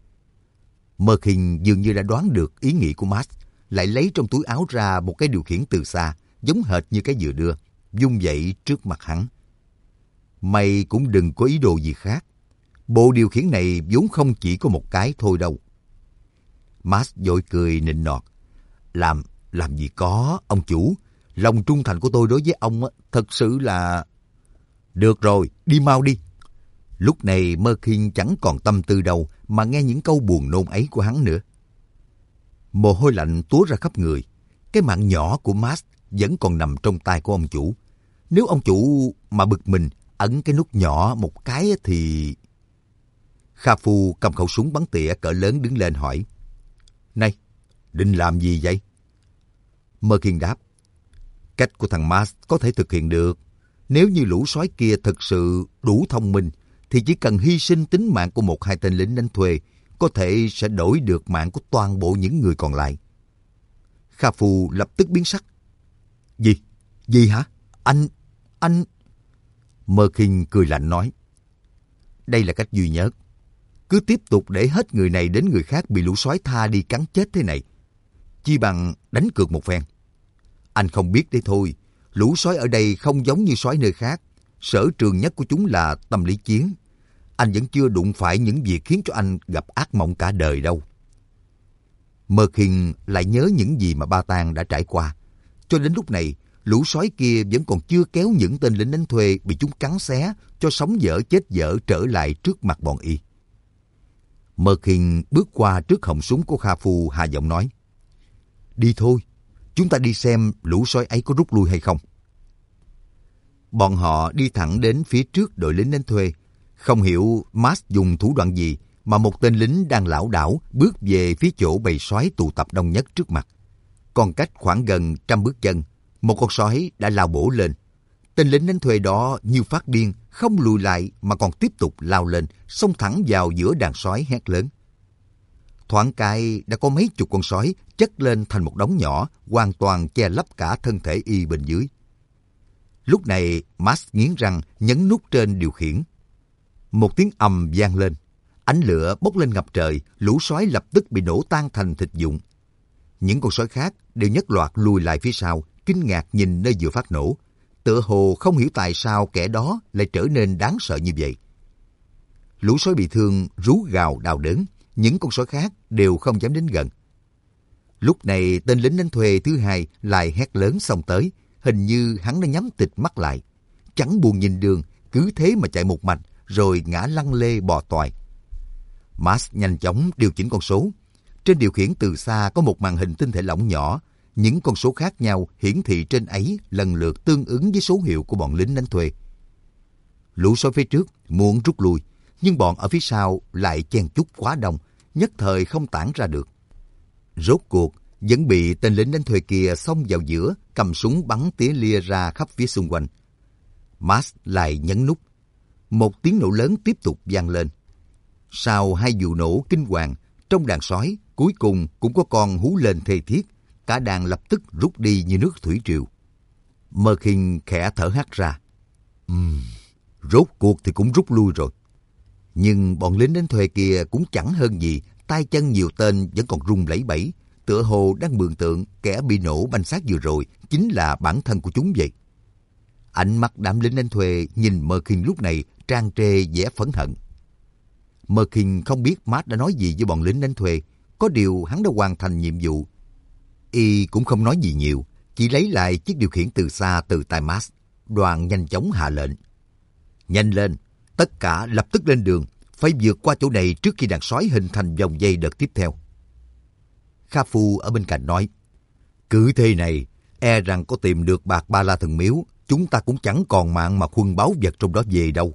Mơ Khinh dường như đã đoán được ý nghĩ của Max, lại lấy trong túi áo ra một cái điều khiển từ xa, giống hệt như cái vừa đưa, vung dậy trước mặt hắn. Mày cũng đừng có ý đồ gì khác. Bộ điều khiển này vốn không chỉ có một cái thôi đâu. Max vội cười nịnh nọt. Làm, làm gì có, ông chủ. Lòng trung thành của tôi đối với ông thật sự là... Được rồi, đi mau đi. Lúc này Mơ Khinh chẳng còn tâm tư đâu mà nghe những câu buồn nôn ấy của hắn nữa. Mồ hôi lạnh túa ra khắp người. Cái mạng nhỏ của Max vẫn còn nằm trong tay của ông chủ. Nếu ông chủ mà bực mình ấn cái nút nhỏ một cái thì... Kha Phu cầm khẩu súng bắn tỉa cỡ lớn đứng lên hỏi. Này, định làm gì vậy? Mơ Khinh đáp. Cách của thằng Max có thể thực hiện được. Nếu như lũ sói kia thực sự đủ thông minh, thì chỉ cần hy sinh tính mạng của một hai tên lính đánh thuê, có thể sẽ đổi được mạng của toàn bộ những người còn lại. Kha Phu lập tức biến sắc. Gì? Gì hả? Anh... anh... Mơ Khinh cười lạnh nói. Đây là cách duy nhất. Cứ tiếp tục để hết người này đến người khác bị lũ sói tha đi cắn chết thế này. Chi bằng đánh cược một phen. Anh không biết đấy thôi. Lũ sói ở đây không giống như sói nơi khác. Sở trường nhất của chúng là tâm lý chiến. Anh vẫn chưa đụng phải những việc khiến cho anh gặp ác mộng cả đời đâu. Mơ Khinh lại nhớ những gì mà Ba Tang đã trải qua. Cho đến lúc này, lũ sói kia vẫn còn chưa kéo những tên lính đánh thuê bị chúng cắn xé cho sống dở chết dở trở lại trước mặt bọn y. Mơ Khinh bước qua trước họng súng của Kha Phu, hạ giọng nói. Đi thôi, chúng ta đi xem lũ sói ấy có rút lui hay không. Bọn họ đi thẳng đến phía trước đội lính đánh thuê. Không hiểu Max dùng thủ đoạn gì mà một tên lính đang lảo đảo bước về phía chỗ bầy sói tụ tập đông nhất trước mặt. Còn cách khoảng gần trăm bước chân, một con sói đã lao bổ lên. Tên lính đánh thuê đó như phát điên, không lùi lại mà còn tiếp tục lao lên, xông thẳng vào giữa đàn sói hét lớn. Thoáng cái đã có mấy chục con sói chất lên thành một đống nhỏ, hoàn toàn che lấp cả thân thể y bên dưới. Lúc này, Max nghiến răng nhấn nút trên điều khiển. Một tiếng ầm vang lên. Ánh lửa bốc lên ngập trời, lũ sói lập tức bị nổ tan thành thịt vụn. Những con sói khác đều nhất loạt lùi lại phía sau, kinh ngạc nhìn nơi vừa phát nổ. Tựa hồ không hiểu tại sao kẻ đó lại trở nên đáng sợ như vậy. Lũ sói bị thương rú gào đau đớn, những con sói khác đều không dám đến gần. Lúc này tên lính đánh thuê thứ hai lại hét lớn xông tới, hình như hắn đã nhắm tịt mắt lại. Chẳng buồn nhìn đường, cứ thế mà chạy một mạch rồi ngã lăn lê bò toài. Max nhanh chóng điều chỉnh con số. Trên điều khiển từ xa có một màn hình tinh thể lỏng nhỏ, những con số khác nhau hiển thị trên ấy lần lượt tương ứng với số hiệu của bọn lính đánh thuê. Lũ sói phía trước muốn rút lui, nhưng bọn ở phía sau lại chen chúc quá đông, nhất thời không tản ra được. Rốt cuộc vẫn bị tên lính đánh thuê kia xông vào giữa, cầm súng bắn tía lia ra khắp phía xung quanh. Max lại nhấn nút. Một tiếng nổ lớn tiếp tục vang lên. Sau hai vụ nổ kinh hoàng, trong đàn sói cuối cùng cũng có con hú lên thê thiết, cả đàn lập tức rút đi như nước thủy triều. Merkin khẽ thở hắt ra. Uhm, rốt cuộc thì cũng rút lui rồi. Nhưng bọn lính đánh thuê kia cũng chẳng hơn gì, tay chân nhiều tên vẫn còn run lẩy bẩy, tựa hồ đang mường tượng kẻ bị nổ banh xác vừa rồi chính là bản thân của chúng vậy. Ánh mắt đám lính đánh thuê nhìn Merkin lúc này tràn trề vẻ phẫn hận. Merkin không biết Matt đã nói gì với bọn lính đánh thuê, có điều hắn đã hoàn thành nhiệm vụ. Y cũng không nói gì nhiều, chỉ lấy lại chiếc điều khiển từ xa từ tay Matt, đoàn nhanh chóng hạ lệnh. Nhanh lên, tất cả lập tức lên đường, phải vượt qua chỗ này trước khi đàn sói hình thành vòng dây đợt tiếp theo. Kha Phu ở bên cạnh nói, cứ thế này, e rằng có tìm được bạc Ba La Thần Miếu, chúng ta cũng chẳng còn mạng mà khuân báu vật trong đó về đâu.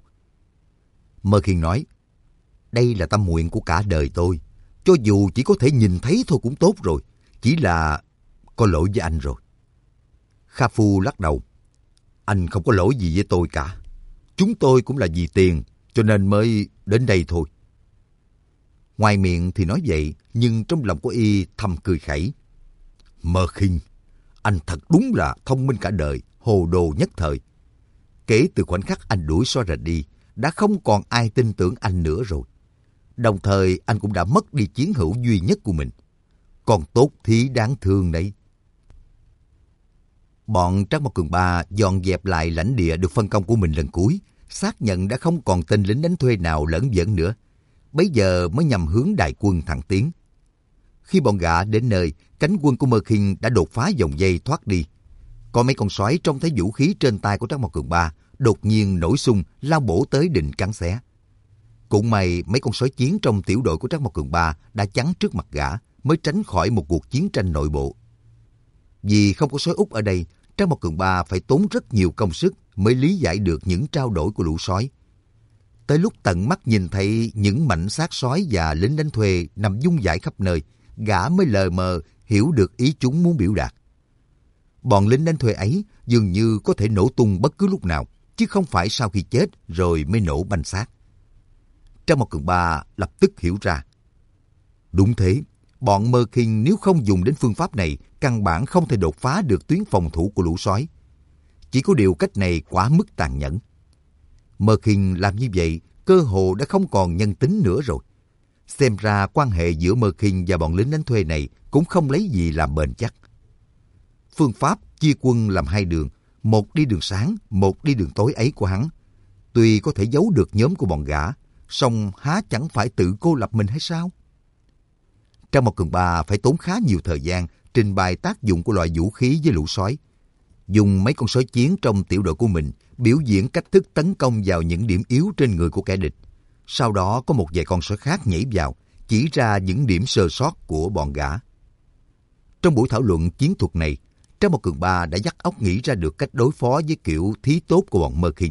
Merkin nói, đây là tâm nguyện của cả đời tôi, cho dù chỉ có thể nhìn thấy thôi cũng tốt rồi, chỉ là có lỗi với anh rồi. Kha Phu lắc đầu, anh không có lỗi gì với tôi cả, chúng tôi cũng là vì tiền, cho nên mới đến đây thôi. Ngoài miệng thì nói vậy, nhưng trong lòng của y thầm cười khẩy. Merkin, anh thật đúng là thông minh cả đời, hồ đồ nhất thời. Kể từ khoảnh khắc anh đuổi sói rạch đi, đã không còn ai tin tưởng anh nữa rồi. Đồng thời anh cũng đã mất đi chiến hữu duy nhất của mình. Còn tốt thì đáng thương đấy. Bọn Trác Mộc Cường Ba dọn dẹp lại lãnh địa được phân công của mình lần cuối, xác nhận đã không còn tên lính đánh thuê nào lẫn vẩn nữa. Bấy giờ mới nhằm hướng đại quân thẳng tiến. Khi bọn gã đến nơi, cánh quân của Merkin đã đột phá vòng dây thoát đi. Có mấy con sói trông thấy vũ khí trên tay của Trác Mộc Cường Ba đột nhiên nổi xung lao bổ tới định cắn xé. Cũng may mấy con sói chiến trong tiểu đội của Trác Mộc Cường Ba đã chắn trước mặt gã, mới tránh khỏi một cuộc chiến tranh nội bộ. Vì không có sói Úc ở đây, Trác Mộc Cường Ba phải tốn rất nhiều công sức mới lý giải được những trao đổi của lũ sói. Tới lúc tận mắt nhìn thấy những mảnh xác sói và lính đánh thuê nằm vung vãi khắp nơi, gã mới lờ mờ hiểu được ý chúng muốn biểu đạt. Bọn lính đánh thuê ấy dường như có thể nổ tung bất cứ lúc nào, chứ không phải sau khi chết rồi mới nổ banh xác. Trác Mộc Cường Ba lập tức hiểu ra. Đúng thế, bọn Merkin nếu không dùng đến phương pháp này, căn bản không thể đột phá được tuyến phòng thủ của lũ sói. Chỉ có điều cách này quá mức tàn nhẫn. Merkin làm như vậy, cơ hồ đã không còn nhân tính nữa rồi. Xem ra quan hệ giữa Merkin và bọn lính đánh thuê này cũng không lấy gì làm bền chắc. Phương pháp chia quân làm hai đường, một đi đường sáng, một đi đường tối ấy của hắn. Tuy có thể giấu được nhóm của bọn gã, song há chẳng phải tự cô lập mình hay sao? Trác Mộc Cường Ba phải tốn khá nhiều thời gian trình bày tác dụng của loại vũ khí với lũ sói. Dùng mấy con sói chiến trong tiểu đội của mình biểu diễn cách thức tấn công vào những điểm yếu trên người của kẻ địch. Sau đó có một vài con sói khác nhảy vào, chỉ ra những điểm sơ sót của bọn gã. Trong buổi thảo luận chiến thuật này, Trác Mộc Cường Ba đã dắt óc nghĩ ra được cách đối phó với kiểu thí tốt của bọn Merkin.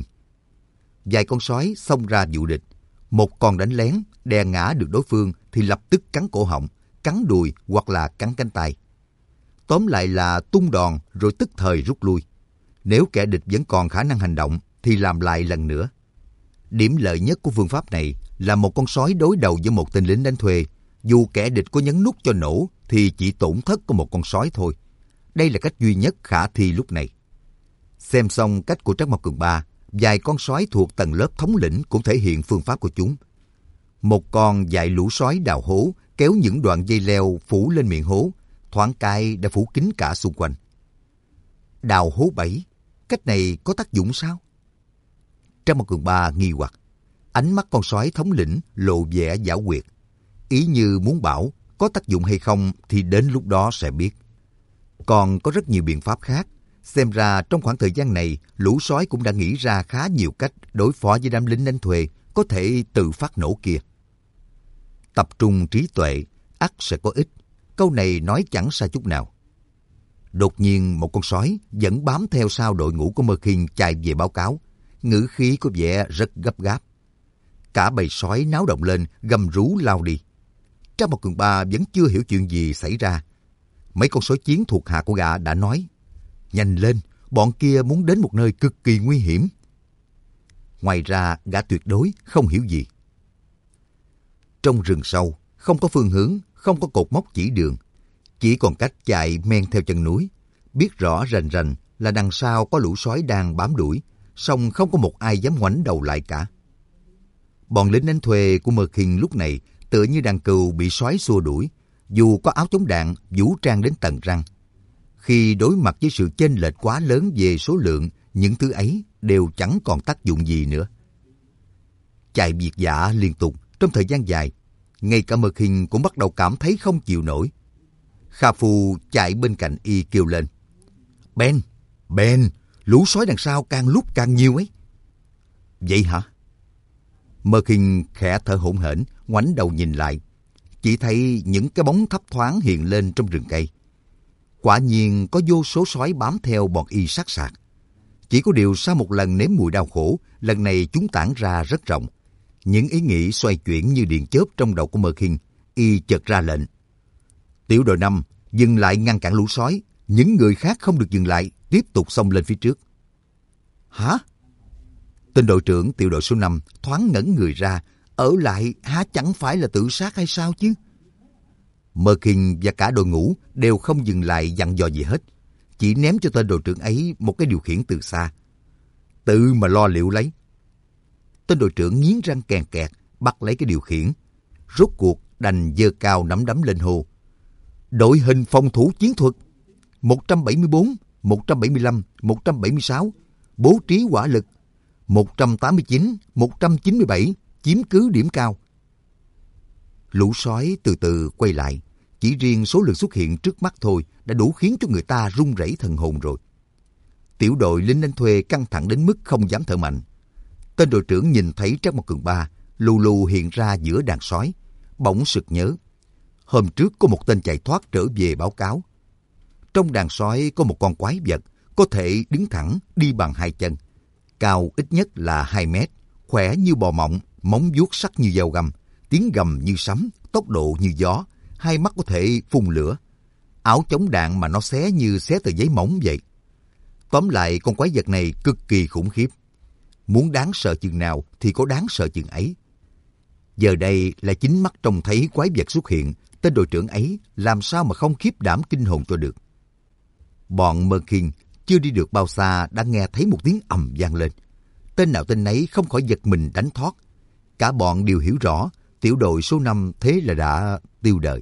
Vài con sói xông ra dụ địch, một con đánh lén, đè ngã được đối phương thì lập tức cắn cổ họng, cắn đùi hoặc là cắn cánh tay. Tóm lại là tung đòn rồi tức thời rút lui. Nếu kẻ địch vẫn còn khả năng hành động thì làm lại lần nữa. Điểm lợi nhất của phương pháp này là một con sói đối đầu với một tên lính đánh thuê. Dù kẻ địch có nhấn nút cho nổ thì chỉ tổn thất có một con sói thôi. Đây là cách duy nhất khả thi lúc này. Xem xong cách của Trác Mao Cường Ba, vài con sói thuộc tầng lớp thống lĩnh cũng thể hiện phương pháp của chúng. Một con dạy lũ sói đào hố, kéo những đoạn dây leo phủ lên miệng hố, thoáng cái đã phủ kín cả xung quanh. Đào hố bẫy, cách này có tác dụng sao? Trác Mao Cường Ba nghi hoặc, ánh mắt con sói thống lĩnh lộ vẻ giảo quyệt, ý như muốn bảo có tác dụng hay không thì đến lúc đó sẽ biết. Còn có rất nhiều biện pháp khác, xem ra trong khoảng thời gian này lũ sói cũng đã nghĩ ra khá nhiều cách đối phó với đám lính đánh thuê có thể tự phát nổ kia. Tập trung trí tuệ, ắt sẽ có ích. Câu này nói chẳng sai chút nào. Đột nhiên một con sói vẫn bám theo sau đội ngũ của Mơ Khiên chạy về báo cáo, ngữ khí có vẻ rất gấp gáp. Cả bầy sói náo động lên, gầm rú lao đi. Trác Mao Cường Ba vẫn chưa hiểu chuyện gì xảy ra. Mấy con sói chiến thuộc hạ của gã đã nói, nhanh lên, bọn kia muốn đến một nơi cực kỳ nguy hiểm. Ngoài ra, gã tuyệt đối không hiểu gì. Trong rừng sâu, không có phương hướng, không có cột mốc chỉ đường. Chỉ còn cách chạy men theo chân núi. Biết rõ rành rành là đằng sau có lũ sói đang bám đuổi, song không có một ai dám ngoảnh đầu lại cả. Bọn lính đánh thuê của Mơ Khiên lúc này tựa như đàn cừu bị sói xua đuổi, dù có áo chống đạn, vũ trang đến tận răng. Khi đối mặt với sự chênh lệch quá lớn về số lượng, những thứ ấy đều chẳng còn tác dụng gì nữa. Chạy việt dã liên tục trong thời gian dài, ngay cả Mơ Khiên cũng bắt đầu cảm thấy không chịu nổi. Kha Phu chạy bên cạnh y kêu lên, Ben, Ben, lũ sói đằng sau càng lúc càng nhiều ấy. Vậy hả? Mơ Khiên khẽ thở hổn hển, ngoảnh đầu nhìn lại, chỉ thấy những cái bóng thấp thoáng hiện lên trong rừng cây. Quả nhiên có vô số sói bám theo bọn y sát sạc. Chỉ có điều sau một lần nếm mùi đau khổ, lần này chúng tản ra rất rộng. Những ý nghĩ xoay chuyển như điện chớp trong đầu của Mơ Khiên, y chợt ra lệnh. Tiểu đội năm, dừng lại ngăn cản lũ sói. Những người khác không được dừng lại, tiếp tục xông lên phía trước. Hả? Tên đội trưởng tiểu đội số năm thoáng ngẩn người ra, ở lại há chẳng phải là tự sát hay sao chứ? Mơ Khiên và cả đội ngũ đều không dừng lại dặn dò gì hết, chỉ ném cho tên đội trưởng ấy một cái điều khiển từ xa. Tự mà lo liệu lấy. Tên đội trưởng nghiến răng kèn kẹt, bắt lấy cái điều khiển. Rốt cuộc đành giơ cao nắm đấm lên hô. Đội hình phòng thủ chiến thuật một trăm bảy mươi bốn, một trăm bảy mươi lăm, một trăm bảy mươi sáu, bố trí hỏa lực một trăm tám mươi chín, một trăm chín mươi bảy, chiếm cứ điểm cao. Lũ sói từ từ quay lại, chỉ riêng số lượng xuất hiện trước mắt thôi đã đủ khiến cho người ta run rẩy thần hồn rồi. Tiểu đội lính đánh thuê căng thẳng đến mức không dám thở mạnh. Tên đội trưởng nhìn thấy Trác Mao Cường Ba lù lù hiện ra giữa đàn sói, bỗng sực nhớ. Hôm trước có một tên chạy thoát trở về báo cáo. Trong đàn sói có một con quái vật, có thể đứng thẳng, đi bằng hai chân. Cao ít nhất là hai mét, khỏe như bò mộng, móng vuốt sắc như dao găm, tiếng gầm như sấm, tốc độ như gió, hai mắt có thể phun lửa. Áo chống đạn mà nó xé như xé tờ giấy mỏng vậy. Tóm lại con quái vật này cực kỳ khủng khiếp. Muốn đáng sợ chừng nào thì có đáng sợ chừng ấy. Giờ đây là chính mắt trông thấy quái vật xuất hiện, tên đội trưởng ấy làm sao mà không khiếp đảm kinh hồn cho được. Bọn Mơ Khiên chưa đi được bao xa đã nghe thấy một tiếng ầm vang lên. Tên nào tên nấy không khỏi giật mình đánh thoát. Cả bọn đều hiểu rõ tiểu đội số năm thế là đã tiêu đời.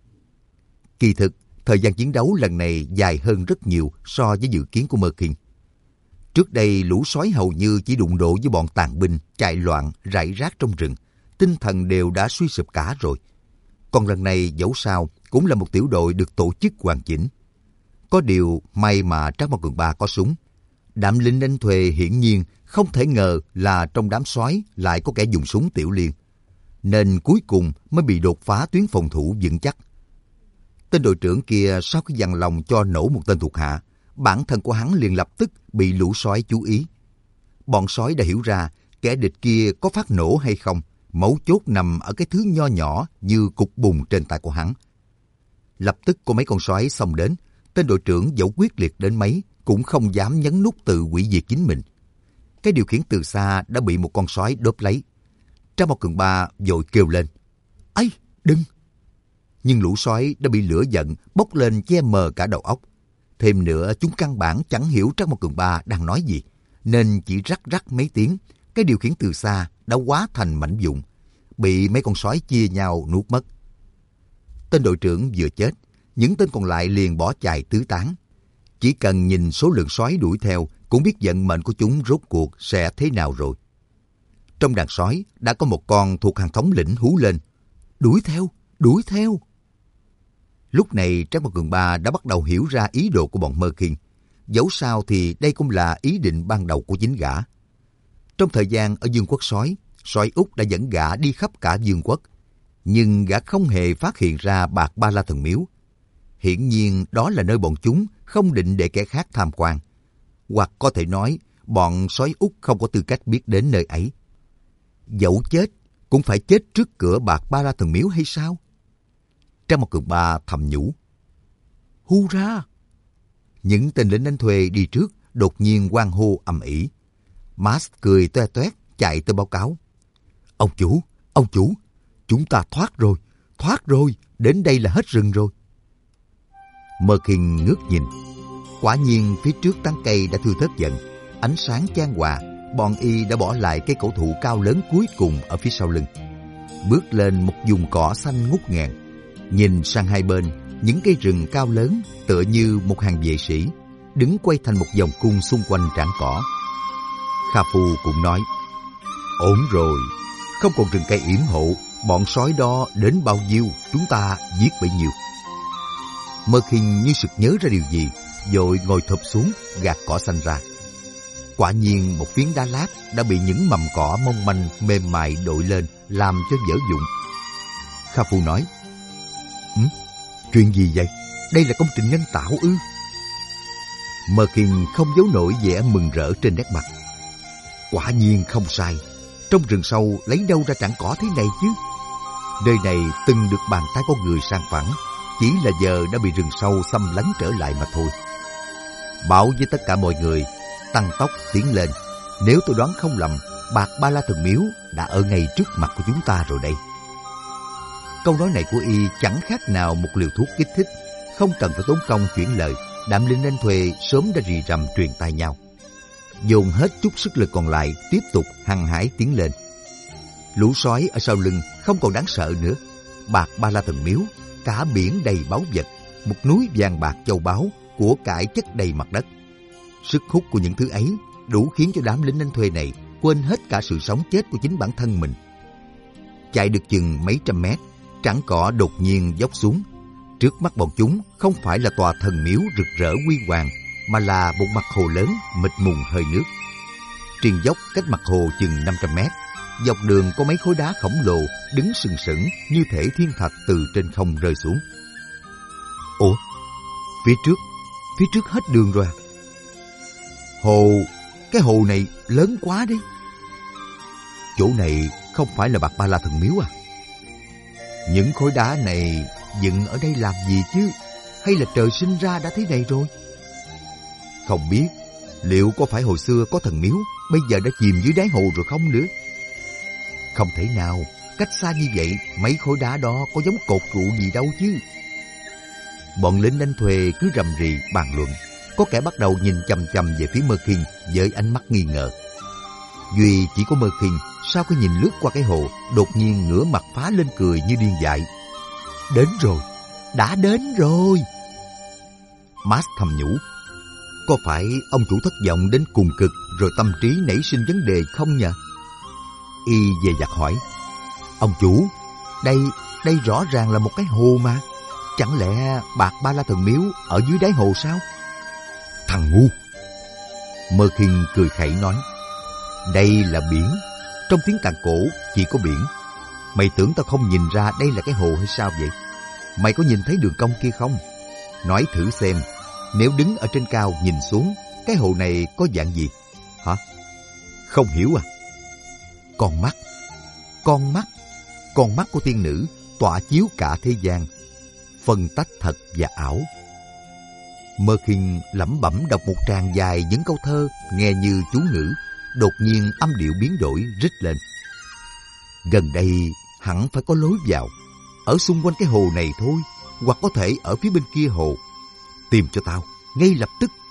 Kỳ thực, thời gian chiến đấu lần này dài hơn rất nhiều so với dự kiến của Mơ Khiên. Trước đây lũ sói hầu như chỉ đụng độ với bọn tàn binh chạy loạn rải rác trong rừng, tinh thần đều đã suy sụp cả rồi. Còn lần này dẫu sao cũng là một tiểu đội được tổ chức hoàn chỉnh. Có điều may mà Trác Mao Cường Ba có súng. Đám lính đánh thuê hiển nhiên không thể ngờ là trong đám sói lại có kẻ dùng súng tiểu liên, nên cuối cùng mới bị đột phá tuyến phòng thủ vững chắc. Tên đội trưởng kia sau khi dằn lòng cho nổ một tên thuộc hạ, bản thân của hắn liền lập tức bị lũ sói chú ý. Bọn sói đã hiểu ra kẻ địch kia có phát nổ hay không, mấu chốt nằm ở cái thứ nho nhỏ như cục bùn trên tay của hắn. Lập tức có mấy con sói xông đến, tên đội trưởng dẫu quyết liệt đến mấy cũng không dám nhấn nút tự hủy diệt chính mình. Cái điều khiển từ xa đã bị một con sói đốp lấy. Trác Mao Cường Ba vội kêu lên, "Ấy, đừng!" Nhưng lũ sói đã bị lửa giận bốc lên che mờ cả đầu óc. Thêm nữa, chúng căn bản chẳng hiểu Trác Mộc Cường Ba đang nói gì, nên chỉ rắc rắc mấy tiếng, cái điều khiển từ xa đã hóa thành mảnh vụn, bị mấy con sói chia nhau nuốt mất. Tên đội trưởng vừa chết, những tên còn lại liền bỏ chạy tứ tán. Chỉ cần nhìn số lượng sói đuổi theo cũng biết vận mệnh của chúng rốt cuộc sẽ thế nào rồi. Trong đàn sói đã có một con thuộc hàng thống lĩnh hú lên: "Đuổi theo, đuổi theo!" Lúc này Trác Mộc Cường Ba đã bắt đầu hiểu ra ý đồ của bọn Mơ Khiên. Dẫu sao thì đây cũng là ý định ban đầu của chính gã. Trong thời gian ở vương quốc sói, sói Úc đã dẫn gã đi khắp cả vương quốc, nhưng gã không hề phát hiện ra Bạc Ba La Thần Miếu. Hiển nhiên đó là nơi bọn chúng không định để kẻ khác tham quan, hoặc có thể nói bọn sói Úc không có tư cách biết đến nơi ấy. Dẫu chết cũng phải chết trước cửa Bạc Ba La Thần Miếu hay sao? Trác Mộc Cường Ba thầm nhủ. Hu ra! Những tên lính đánh thuê đi trước đột nhiên hoan hô ầm ĩ. Max cười toe toét chạy tới báo cáo: Ông chủ, ông chủ, chúng ta thoát rồi, thoát rồi, đến đây là hết rừng rồi. Mơ Khiên ngước nhìn, quả nhiên phía trước tán cây đã thưa thớt dần, ánh sáng chan hòa, bọn y đã bỏ lại cây cổ thụ cao lớn cuối cùng ở phía sau lưng, bước lên một vùng cỏ xanh ngút ngàn. Nhìn sang hai bên, những cây rừng cao lớn tựa như một hàng vệ sĩ đứng quay thành một vòng cung xung quanh trảng cỏ. Kha Phu cũng nói: Ổn rồi, không còn rừng cây yểm hộ, bọn sói đó đến bao nhiêu chúng ta giết bấy nhiêu. Mơ Khiên như sực nhớ ra điều gì, vội ngồi thụp xuống gạt cỏ xanh ra. Quả nhiên một phiến đá lát đã bị những mầm cỏ mong manh mềm mại đội lên, làm cho vỡ vụn. Kha Phu nói: ừ? Chuyện gì vậy? Đây là công trình nhân tạo ư? Mơ Khiên không giấu nổi vẻ mừng rỡ trên nét mặt. Quả nhiên không sai, trong rừng sâu lấy đâu ra trảng cỏ thế này chứ? Nơi này từng được bàn tay con người san phẳng, chỉ là giờ đã bị rừng sâu xâm lấn trở lại mà thôi. Bảo với tất cả mọi người tăng tốc tiến lên. Nếu tôi đoán không lầm, Bạc Ba La Thần Miếu đã ở ngay trước mặt của chúng ta rồi đây. Câu nói này của y chẳng khác nào một liều thuốc kích thích, không cần phải tốn công chuyển lời. Đám lính đánh thuê sớm đã rì rầm truyền tai nhau, dồn hết chút sức lực còn lại, tiếp tục hăng hái tiến lên. Lũ sói ở sau lưng không còn đáng sợ nữa. Bạc Ba La Thần Miếu, cả biển đầy báu vật, một núi vàng bạc châu báu, của cải chất đầy mặt đất. Sức hút của những thứ ấy đủ khiến cho đám lính đánh thuê này quên hết cả sự sống chết của chính bản thân mình. Chạy được chừng mấy trăm mét, trảng cỏ đột nhiên dốc xuống. Trước mắt bọn chúng không phải là tòa thần miếu rực rỡ huy hoàng, mà là một mặt hồ lớn mịt mùng hơi nước. Triền dốc cách mặt hồ chừng năm trăm mét, dọc đường có mấy khối đá khổng lồ đứng sừng sững như thể thiên thạch từ trên không rơi xuống. Ủa, phía trước, phía trước hết đường rồi à? Hồ, cái hồ này lớn quá đi. Chỗ này không phải là Bạc Ba La Thần Miếu à? Những khối đá này dựng ở đây làm gì chứ? Hay là trời sinh ra đã thế này rồi? Không biết liệu có phải hồi xưa có thần miếu, bây giờ đã chìm dưới đáy hồ rồi không nữa? Không thể nào, cách xa như vậy, mấy khối đá đó có giống cột trụ gì đâu chứ. Bọn lính đánh thuê cứ rầm rì bàn luận, có kẻ bắt đầu nhìn chằm chằm về phía Mơ Khiên với ánh mắt nghi ngờ. Duy chỉ có Mơ Khiên sau khi nhìn lướt qua cái hồ, đột nhiên ngửa mặt phá lên cười như điên dại. Đến rồi, đã đến rồi. Max thầm nhủ, có phải ông chủ thất vọng đến cùng cực rồi tâm trí nảy sinh vấn đề không nhỉ? Y về giặt hỏi, ông chủ, đây, đây rõ ràng là một cái hồ mà. Chẳng lẽ Bạc Ba La Thần Miếu ở dưới đáy hồ sao? Thằng ngu! Mơ Khiên cười khẩy nói, đây là biển. Trong tiếng Tạng cổ chỉ có biển. Mày tưởng tao không nhìn ra đây là cái hồ hay sao vậy? Mày có nhìn thấy đường cong kia không? Nói thử xem, nếu đứng ở trên cao nhìn xuống, cái hồ này có dạng gì? Hả? Không hiểu à? Con mắt, con mắt, con mắt của tiên nữ tỏa chiếu cả thế gian, phân tách thật và ảo. Mơ Khiên lẩm bẩm đọc một tràng dài những câu thơ nghe như chú ngữ, đột nhiên âm điệu biến đổi rít lên. Gần đây hẳn phải có lối vào, ở xung quanh cái hồ này thôi, hoặc có thể ở phía bên kia hồ. Tìm cho tao, ngay lập tức